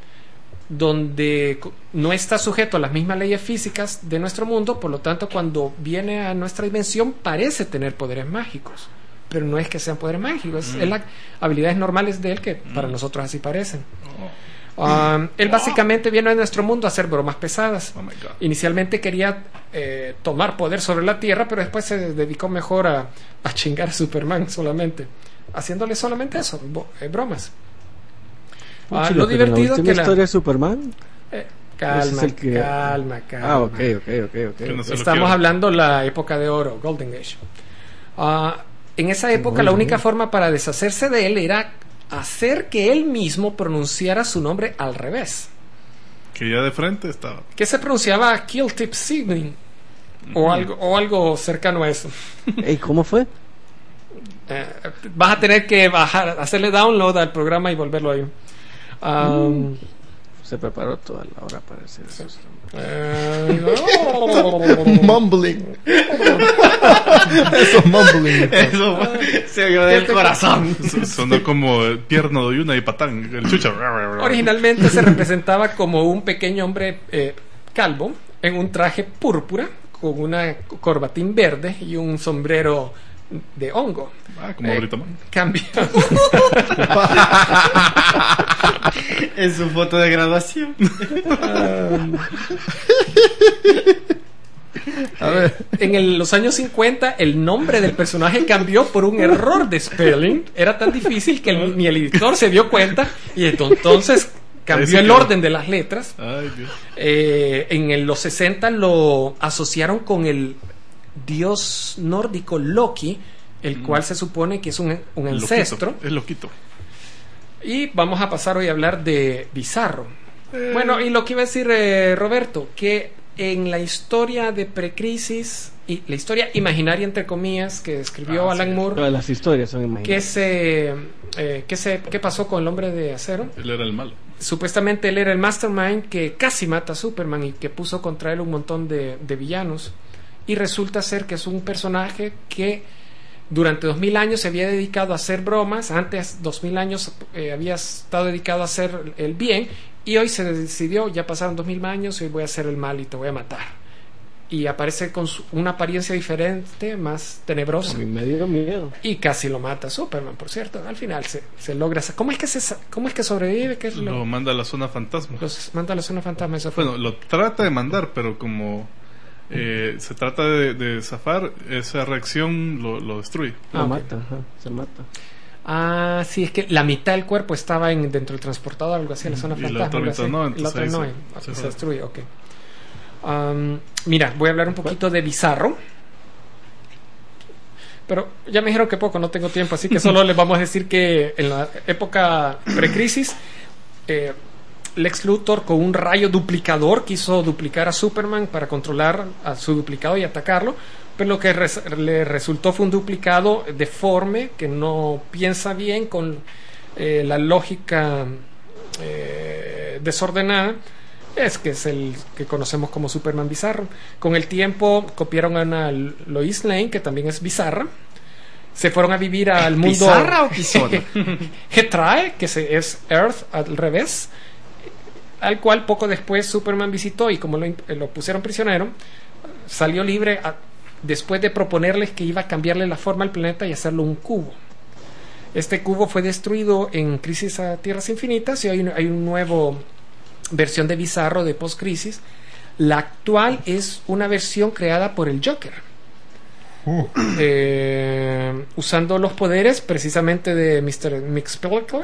donde co- no está sujeto a las mismas leyes físicas de nuestro mundo, por lo tanto cuando viene a nuestra dimensión parece tener poderes mágicos, pero no es que sean poderes mágicos, es, es las habilidades normales de él que para nosotros así parecen. Um, él básicamente viene a nuestro mundo a hacer bromas pesadas. Oh my God. Inicialmente quería eh, tomar poder sobre la Tierra, pero después se dedicó mejor a, a chingar a Superman solamente, haciéndole solamente eso, bo- eh, bromas. Ah, Chilo, lo pero en la divertido última que la... historia de Superman. eh, Ese calma, es el que- calma, calma. Ah, ok, ok, ok, ok. Que no se lo Estamos quiero. hablando la época de oro, Golden Age. Ah, en esa época Muy la bien. única forma para deshacerse de él era hacer que él mismo pronunciara su nombre al revés, Que ya de frente estaba. que se pronunciaba Kill Tip Sibling o algo, o algo cercano a eso. Ey, ¿cómo fue? Eh, vas a tener que bajar, hacerle download al programa y volverlo ahí. Um, Se preparó toda la hora para hacer eso. eh, no. Mumbling. Eso mumbling. Eso fue- se oyó del corazón. S- Sonó como el pierno de una y patán. El chucha. Originalmente se representaba como un pequeño hombre eh, calvo en un traje púrpura con una corbatín verde y un sombrero de hongo. Ah, como Eh, ahorita. man. Cambio. En su foto de graduación. A ver. En el- los años cincuenta el nombre del personaje cambió por un error de spelling. Era tan difícil que el- ni el editor se dio cuenta y entonces Ahí cambió se el quedó. orden de las letras. Ay, Dios. Eh, en el- los sesenta lo asociaron con el dios nórdico Loki, el cual se supone que es un, un ancestro. Loquito, es loquito. Y vamos a pasar hoy a hablar de Bizarro. Bueno, y lo que iba a decir eh, Roberto, que en la historia de Precrisis, y la historia imaginaria entre comillas que escribió Ah, Alan sí. Moore, Todas las historias son que imaginarias. se, eh, que se, ¿qué pasó con el Hombre de Acero? Él era el malo. Supuestamente él era el mastermind que casi mata a Superman y que puso contra él un montón de, de villanos, y resulta ser que es un personaje que durante dos mil años se había dedicado a hacer bromas. Antes, dos mil años, eh, había estado dedicado a hacer el bien, y hoy se decidió, ya pasaron dos mil años y hoy voy a hacer el mal y te voy a matar. Y aparece con su- una apariencia diferente, más tenebrosa, A mí me dio miedo. y casi lo mata a Superman, por cierto. Al final se, se logra. ¿Cómo es que se sa- cómo es que sobrevive? ¿Qué es lo, Lo manda a la zona fantasma. los manda a la zona fantasma? Eso fue. Bueno, lo trata de mandar, pero como eh, se trata de, de zafar, esa reacción lo, lo destruye. Lo Ah, ok. mata, ajá, se mata. Ah, sí, es que la mitad del cuerpo estaba en, dentro del transportador, algo así, en la zona Y la fantasma. otra algo mitad así. no, Y la entonces otra ahí no, se- eh, se se, fue. destruye, ok. Am, mira, voy a hablar un poquito de Bizarro. Pero ya me dijeron que poco, no tengo tiempo, así que solo les vamos a decir que en la época precrisis, eh, Lex Luthor con un rayo duplicador quiso duplicar a Superman para controlar a su duplicado y atacarlo, pero lo que res- le resultó fue un duplicado deforme que no piensa bien con eh, la lógica eh, desordenada. Es que es el que conocemos como Superman bizarro. Con el tiempo copiaron a una Lois Lane, que también es bizarra. Se fueron a vivir al mundo ¿Bizarra o Pizona? Getrae, que se- es Earth al revés, al cual poco después Superman visitó, y como lo, imp- lo pusieron prisionero, salió libre a- después de proponerles que iba a cambiarle la forma al planeta y hacerlo un cubo. Este cubo fue destruido en Crisis a Tierras Infinitas, y hoy hay un nuevo versión de Bizarro de post-crisis. La actual es una versión creada por el Joker, eh, usando los poderes precisamente de mister Mxyzptlk,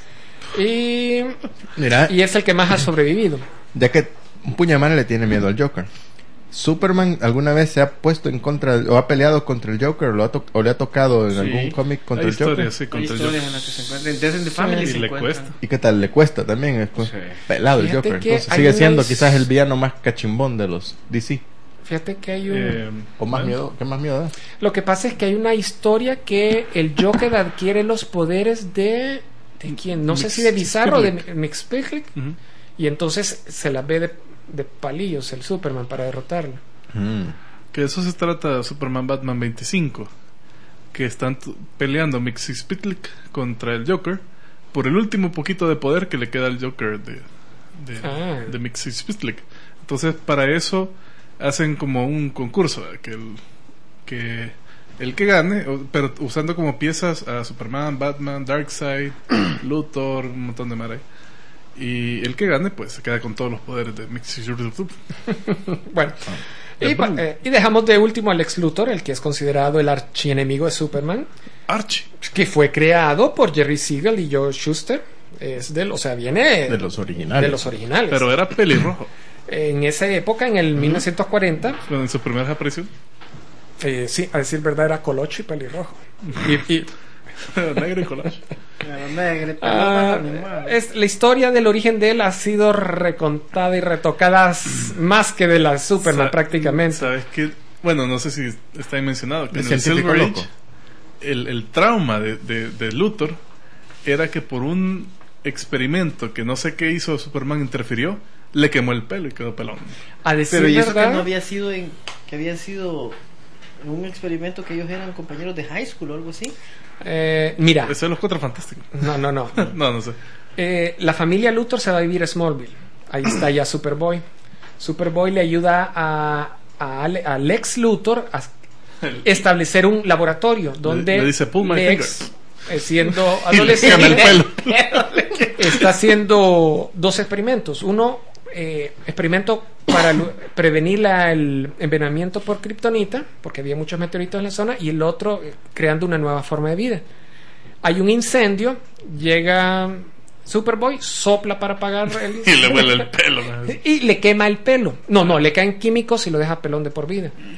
y, Mira, y es el que más ha sobrevivido. ya que un puñamán le tiene miedo al Joker. ¿Superman alguna vez se ha puesto en contra o ha peleado contra el Joker o, lo ha to- o le ha tocado en Sí. algún cómic contra Hay el Joker? historias, sí, Hay contra el historias en Joker. las que se encuentran. En Death in the Family Y se le encuentran. cuesta. ¿Y qué tal? ¿Le cuesta también? Es pues, Sí. pelado el Fíjate Joker. que Entonces hay sigue una siendo his- quizás el villano más cachimbón de los D C. Fíjate que hay un... Eh, ¿O más bueno, miedo? ¿Qué más miedo da? Lo que pasa es que hay una historia que el Joker adquiere los poderes de... ¿De quién? No sé si de Bizarro o de Mxyzptlk, ujú. y entonces se la ve de, de palillos el Superman para derrotarlo. Mm. Que de eso se trata Superman Batman veinticinco, que están t- peleando Mxyzptlk contra el Joker por el último poquito de poder que le queda al Joker de, de, Ah. de Mxyzptlk. Entonces para eso hacen como un concurso, ¿eh? que el que el que gane, o- pero usando como piezas a Superman, Batman, Darkseid, Luthor, un montón de mara. Y el que gane pues se queda con todos los poderes de Mxyzptlk. Bueno, y, pa- eh, y dejamos de último a Lex Luthor, el que es considerado el archienemigo de Superman, Archie. que fue creado por Jerry Siegel y Joe Shuster. Es del, o sea, viene De los originales. de los originales. Pero era pelirrojo. En esa época, en el mil novecientos cuarenta, Bueno, en su primera aparición. eh, sí, a decir verdad, era colocho y pelirrojo. Y, y, Negro y collage. Claro, negro, ah, animal. es, la historia del origen de él ha sido recontada y retocada s- más que de la Superman Sa- prácticamente. ¿Sabes qué? Bueno, no sé si está ahí mencionado. Que El en el científico Silver loco. Age, el, el trauma de, de, de Luthor era que por un experimento que no sé qué hizo Superman interfirió, le quemó el pelo y quedó pelón. A decir Pero y eso verdad, que no había sido en que había sido en un experimento que ellos eran compañeros de high school o algo así. eh, mira, Ese es los Cuatro Fantásticos. no, no, no. No, no sé. Eh, la familia Luthor se va a vivir a Smallville. Ahí está ya Superboy. Superboy le ayuda a, a, Ale- a Lex Luthor a establecer un laboratorio donde le dice, "Pull my Lex, eh, siendo Y le quema el adolescente, está haciendo dos experimentos. Uno, eh, experimento para lu- prevenir la- el envenenamiento por kriptonita, porque había muchos meteoritos en la zona, y el otro, eh, creando una nueva forma de vida. Hay un incendio, llega Superboy, sopla para apagar el Y le incendio huele el pelo. ¿no? y le quema el pelo. No, no, le caen químicos y lo deja pelón de por vida.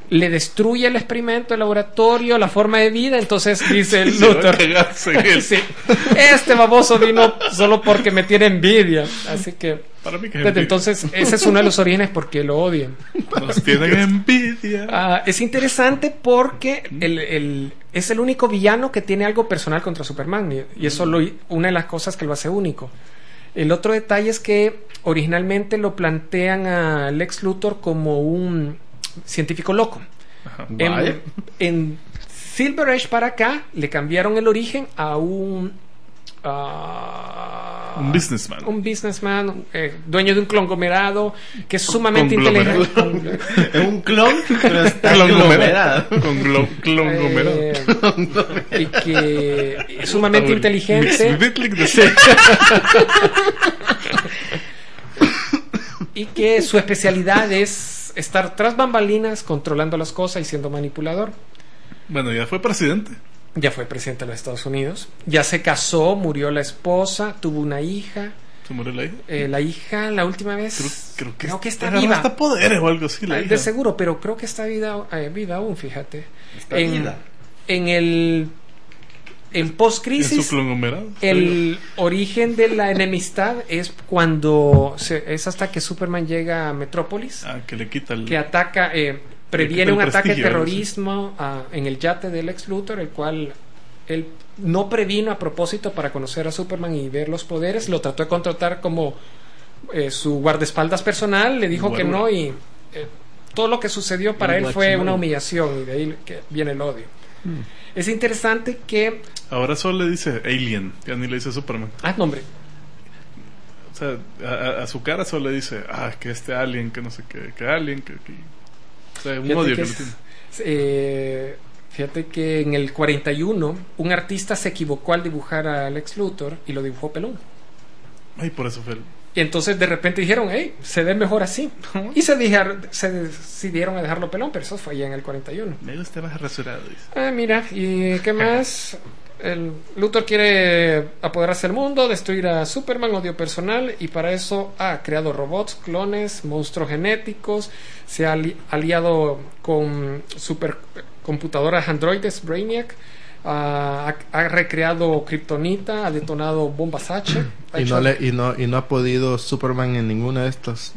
le destruye el experimento, el laboratorio, la forma de vida. Entonces dice el Se va a Luthor, cagarse en él. sí, este baboso vino solo porque me tiene envidia. Así que Para mí que es desde envidia. entonces ese es uno de los orígenes por qué lo odian. Nos tienen envidia. Ah, es interesante porque el, el- es el único villano que tiene algo personal contra Superman, y, y eso lo, una de las cosas que lo hace único. El otro detalle es que originalmente lo plantean a Lex Luthor como un científico loco. Ajá. Vaya. En, en Silver Age para acá le cambiaron el origen a un ah, Un businessman. un businessman, eh, dueño de un conglomerado que es sumamente Conglomerado. inteligente. Es un clon, pero está Conglomerado. conglomerado. Conglo- Conglomerado. Eh, y que es sumamente inteligente. Bitlick de Y que su especialidad es estar tras bambalinas controlando las cosas y siendo manipulador. Bueno, ya fue presidente. Ya fue presidente de los Estados Unidos, ya se casó, murió la esposa, tuvo una hija. Se murió la hija. Eh, la hija la última vez Creo, creo que, está agarró viva. hasta poderes o algo así. La Ah, hija. de seguro, pero creo que está viva, eh, viva aún, fíjate. Está en, vida. en el en En su post-crisis, conglomerado. el origen de la enemistad es cuando se- es hasta que Superman llega a Metrópolis, Ah, que le quita el. que ataca, eh, previene quita el un ataque de prestigio, algo así. terrorismo ah, en el yate del Lex Luthor, el cual él no previno a propósito para conocer a Superman y ver los poderes. Lo trató de contratar como eh, su guardaespaldas personal, le dijo que Guarura. no, y eh, todo lo que sucedió para El él fue guachimán. una humillación, y de ahí que viene el odio. Hmm. Es interesante que Ahora solo le dice Alien. Ya ni le dice Superman. ah, no, hombre, O sea, a, a- a su cara solo le dice, ah, que este alien, que no sé qué, que alien, que. que... O sea, un Fíjate odio que que, le es- tiene. eh, fíjate que en el cuarenta y uno un artista se equivocó al dibujar a Lex Luthor y lo dibujó pelón. Ay, por eso fue el. Y entonces de repente dijeron, hey, se ve mejor así. Y se, dijeron, se decidieron a dejarlo pelón, pero eso fue ya en el cuarenta y uno. Me gusta más rasurado, dice. Ah, mira, ¿y qué más? El Luthor quiere apoderarse del mundo, destruir a Superman, odio personal, y para eso ha creado robots, clones, monstruos genéticos, se ha ali- aliado con supercomputadoras androides, Brainiac, ha, ha- ha recreado Kryptonita, ha detonado bombas H. ha Y hecho- no, le, y, no, y no ha podido Superman en ninguna de estas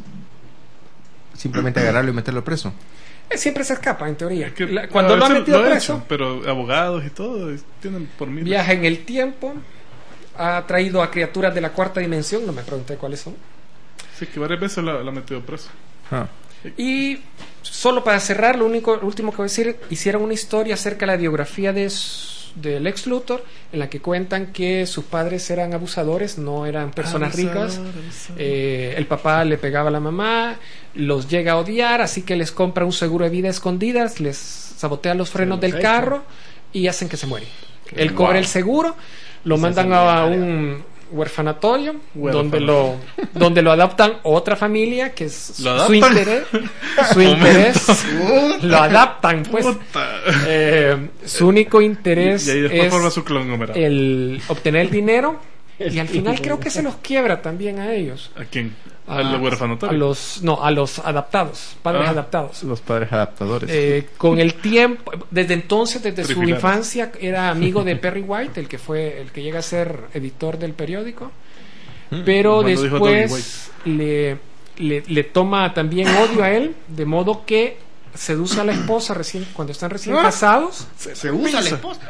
simplemente agarrarlo y meterlo preso. Eh, siempre se escapa, en teoría. Es que La- cuando a lo ha veces metido ha preso, hecho, pero abogados y todo y tienen por mí. viaja en el tiempo, ha traído a criaturas de la cuarta dimensión, no me pregunté cuáles son. Sí, que varias veces lo, lo ha metido preso. Ah. Y solo para cerrar, lo único, lo último que voy a decir, hicieron una historia acerca de la biografía de, s- de Lex Luthor, en la que cuentan que sus padres eran abusadores, no eran personas Abusador, ricas. abusador. Eh, el papá le pegaba a la mamá, los llega a odiar, así que les compra un seguro de vida a escondidas, les sabotea los frenos los del echa. carro y hacen que se mueren. Él Wow. cobra el seguro, lo Se mandan hace a millonario. un huerfanatorio Huérfano. donde lo donde lo adaptan otra familia que es ¿Lo su adaptan? interés su interés lo adaptan pues Puta. eh, su único interés Y ahí después es forma su conglomerado. el obtener el dinero y al final creo que se los quiebra también a ellos. ¿A quién? A- Al huerfanatorio. A los, no, a los adaptados, padres Ah. adaptados. Los padres adaptadores. Eh, con el tiempo, desde entonces, desde su Tripilares. infancia, era amigo de Perry White, el que fue, el que llega a ser editor del periódico. Pero Cuando dijo Doggy después le, le, le toma también odio a él, de modo que seduce a la esposa recién, cuando están recién Ah. casados, Se usa la esposa.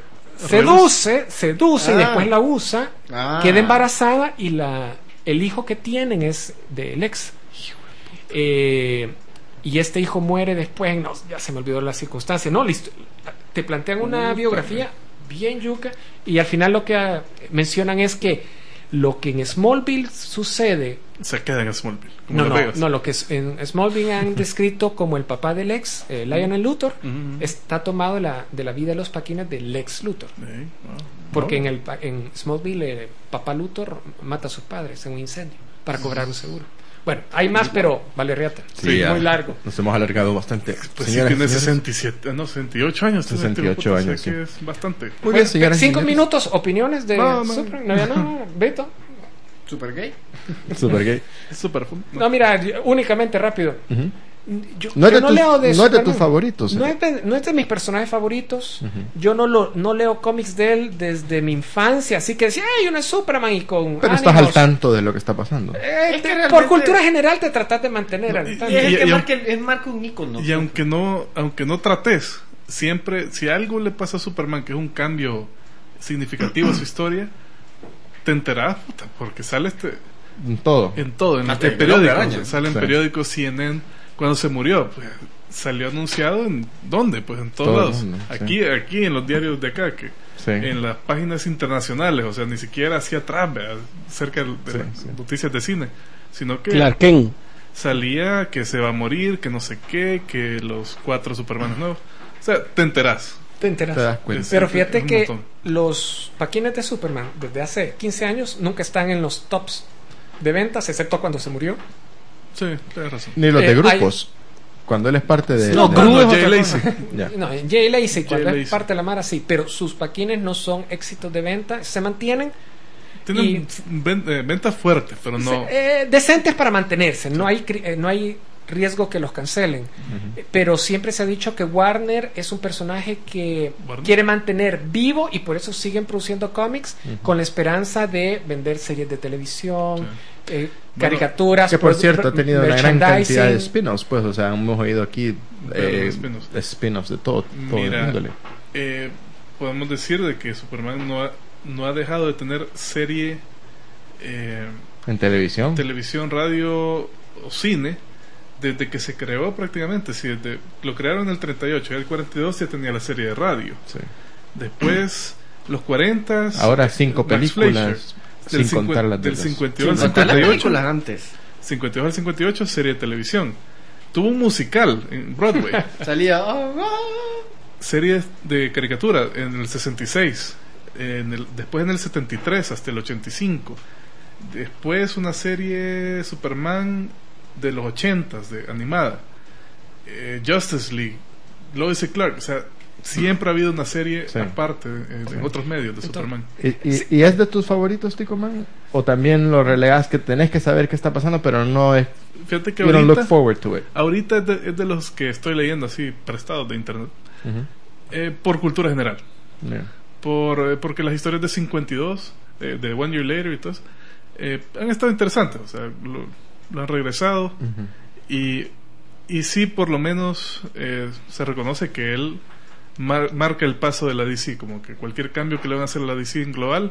seduce, seduce y Ah. después la usa, Ah. queda embarazada y la el hijo que tienen es del ex. Eh, y este hijo muere después, no, ya se me olvidó la circunstancia, no, listo. Te plantean una Puta, biografía bien yuca y al final lo que ah, mencionan es que lo que en Smallville sucede, Se queda en Smallville. Como no, Las no, Vegas. no, lo que es, en Smallville han descrito como el papá del ex, eh, Lionel Luthor, Ujú. está tomado de la, de la vida de los paquines del Lex Luthor. Eh, ah. Porque Oh. en el pa- en Smallville eh, papá Luthor mata a sus padres en un incendio para cobrar un seguro. Bueno, hay más, pero vale riata. Sí, ya. muy largo. Nos hemos alargado bastante. Pues Señoras sí, tiene y señores. sesenta y siete, ah, no, sesenta y ocho años. tiene este sesenta y ocho puta, o sea años, que sí. es bastante. Muy Bueno, bien, señoras y cinco señores. minutos, opiniones de No, no. Superman. No, ya no, Beto. Super gay. Super gay. Es súper fun- No, mira, únicamente rápido. Ujú. Yo No es yo de, tus, leo de no es de Superman. tus favoritos. No es de, no es de mis personajes favoritos. Ujú. Yo no lo no leo cómics de él desde mi infancia, así que decía, ay, uno es Superman y con Pero estás ánimos". al tanto de lo que está pasando. Eh, Es que te- realmente- por cultura general te tratas de mantener No, al y- tanto. Y es el Y- que y- marca, el- él marca un ícono. Y aunque no, aunque no trates, siempre, si algo le pasa a Superman, que es un cambio significativo a su historia, te enterás, puta, porque sale este, En todo. en todo, en, Hasta en el Hombre periódicos, Araña. sale en Sí. periódicos C N N cuando se murió, pues, salió anunciado en ¿dónde? Pues en todos Todo el lados. mundo, sí. Aquí, aquí en los diarios de acá, que Sí. en las páginas internacionales, o sea, ni siquiera hacia atrás, ¿verdad? Cerca de Sí, las sí. noticias de cine, sino que Clark Kent. salía que se va a morir, que no sé qué, que los cuatro Supermanes nuevos. O sea, te enterás. Te enteras. Te das cuenta. Pero Es- fíjate es un que montón. los paquines de Superman desde hace quince años nunca están en los tops de ventas, excepto cuando se murió. Sí, tienes razón. Ni los de Eh, grupos. Cuando él es parte de. No, de- Gru es Jay otra Lacy. Ya. No, en Jay Lazy, cuando Jay es Lacy. parte de la Mara, sí, pero sus paquines no son éxitos de venta, se mantienen Tienen Y- f- ven- eh, ventas fuertes, pero no. se- eh, decentes para mantenerse, no hay, cri- eh, no hay riesgo que los cancelen. Eh, Pero siempre se ha dicho que Warner es un personaje que Warner. quiere mantener vivo y por eso siguen produciendo cómics con la esperanza de vender series de televisión, eh, caricaturas. Que por produ- cierto ha tenido una gran merchandising. cantidad de spin-offs, pues, o sea, hemos oído aquí De eh, spin-offs. spin-offs de todo, todo Mira, el índole. eh, podemos decir de que Superman no ha, no ha dejado de tener serie, eh, En televisión. televisión, radio o cine desde que se creó prácticamente. Si desde, lo crearon en el treinta y ocho y el cuarenta y dos ya tenía la serie de radio. Sí. Después, los cuarenta. Ahora cinco Max películas, Del, sin cincu- contar las de del los- cincuenta y dos al Sin contar las cincuenta y ocho. películas antes. cincuenta y dos al cincuenta y ocho, serie de televisión. Tuvo un musical en Broadway. Salía. "Oh, oh". Series de caricatura en el sesenta y seis. En el, después en el setenta y tres hasta el ochenta y cinco. Después una serie Superman de los ochentas, de animada. Eh, Justice League. Lois y Clark. O sea, siempre ha habido una serie Sí. aparte eh, en otros medios de Superman. ¿Y, y, y es de tus favoritos, Tico Man? ¿O también lo relegas que tenés que saber qué está pasando, pero no es... Fíjate que You don't look ahorita, forward to it. ahorita es, de, es de los que estoy leyendo así, prestados de internet. Ujú. Eh, por cultura general. Yeah. por eh, porque las historias de cincuenta y dos, eh, de One Year Later y todo eso, eh, han estado interesantes. O sea, lo, lo han regresado. Ujú. Y, y sí, por lo menos eh, se reconoce que él mar- marca el paso de la D C. Como que cualquier cambio que le van a hacer a la D C en global,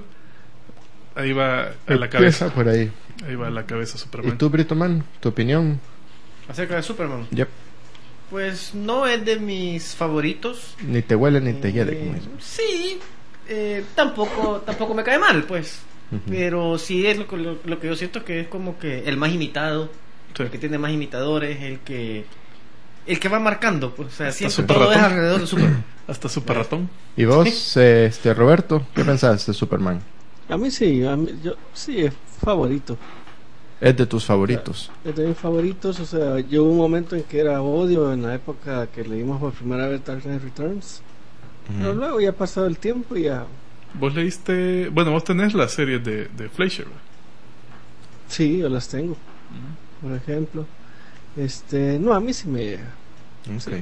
ahí va a la Empieza cabeza. por ahí. Ahí va a la cabeza Superman. ¿Y tú, Brito Man? ¿Tu opinión? Acerca de Superman. Yep. Pues no es de mis favoritos. Ni te huele ni te Eh, hiede. como dicen. sí, eh, tampoco tampoco me cae mal, pues. Ujú. Pero sí es lo, que- lo, lo que yo siento que es como que el más imitado, Sí. el que tiene más imitadores, el que el que va marcando, pues. O sea, siempre Super todo es Ratón. alrededor de Superman. Hasta Super Ratón. ¿Y vos, eh, este, Roberto? ¿Qué pensás de Superman? A mí sí, a mí, yo, sí, es favorito. Es de tus favoritos. Es de mis favoritos, o sea, yo hubo un momento en que era odio en la época que leímos por primera vez Dark Knight Returns. Pero Ujú. luego ya ha pasado el tiempo y ya. Vos leíste, bueno, vos tenés la serie de, de Fleischer, ¿verdad? Sí, yo las tengo, por ejemplo. Este, no, a mí sí me llega. Ok.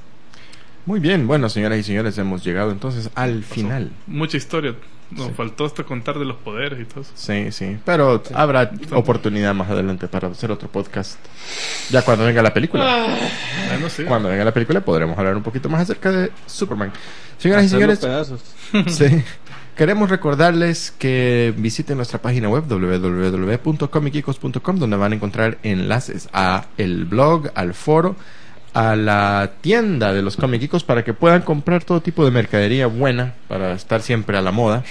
Muy bien, bueno, señoras y señores, hemos llegado entonces al Pasó final. Mucha historia. Nos Sí. faltó hasta contar de los poderes y todo eso. Sí, sí, pero habrá oportunidad más adelante para hacer otro podcast. Ya cuando venga la película. Bueno, sí. Cuando venga la película podremos hablar un poquito más acerca de Superman. Señoras y Hacerlo señores, pedazos. sí. Queremos recordarles que visiten nuestra página web doble u doble u doble u punto comic geekos punto com, donde van a encontrar enlaces a el blog, al foro, a la tienda de los Comic Geekos, para que puedan comprar todo tipo de mercadería buena para estar siempre a la moda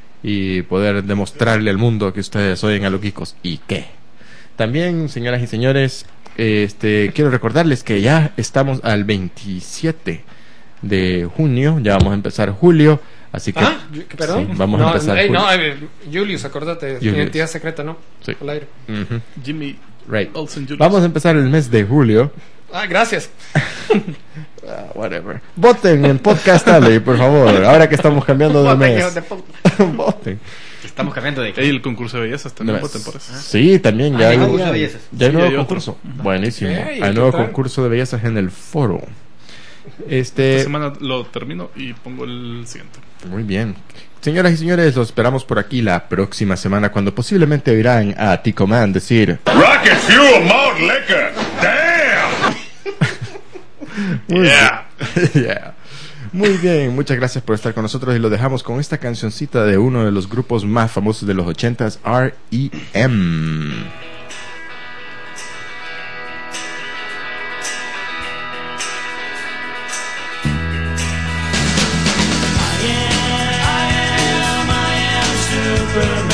y poder demostrarle al mundo que ustedes oyen a los geekos y qué. También, señoras y señores, este quiero recordarles que ya estamos al veintisiete de junio, ya vamos a empezar julio. Así que, ¿Ah? ¿Perdón? sí, vamos no, a empezar. ey, julio. no, eh, Julius, acuérdate, Julius. identidad secreta, ¿no? Sí. Al aire. Ujú. Jimmy Right. Olsen Junior Vamos a empezar el mes de julio Ah, gracias. Uh, whatever. Voten en Podcast Alley, por favor. Ahora que estamos cambiando de mes. Voten. Estamos cambiando de Y el concurso de bellezas también voten por eso. Sí, también ya Ah, hay, hay concurso de bellezas. ya hay Sí, nuevo hay concurso. otro. Buenísimo. Ok, hay ¿qué nuevo tal? concurso de bellezas en el foro. Esta Este, semana lo termino y pongo el siguiente. muy bien. Señoras y señores, los esperamos por aquí la próxima semana cuando posiblemente oirán a Tico Man decir Rocket Fuel Malt Liquor. Damn. Muy Yeah. bien. Yeah. Muy bien, muchas gracias por estar con nosotros y lo dejamos con esta cancioncita de uno de los grupos más famosos de los ochentas, R E M. Superman.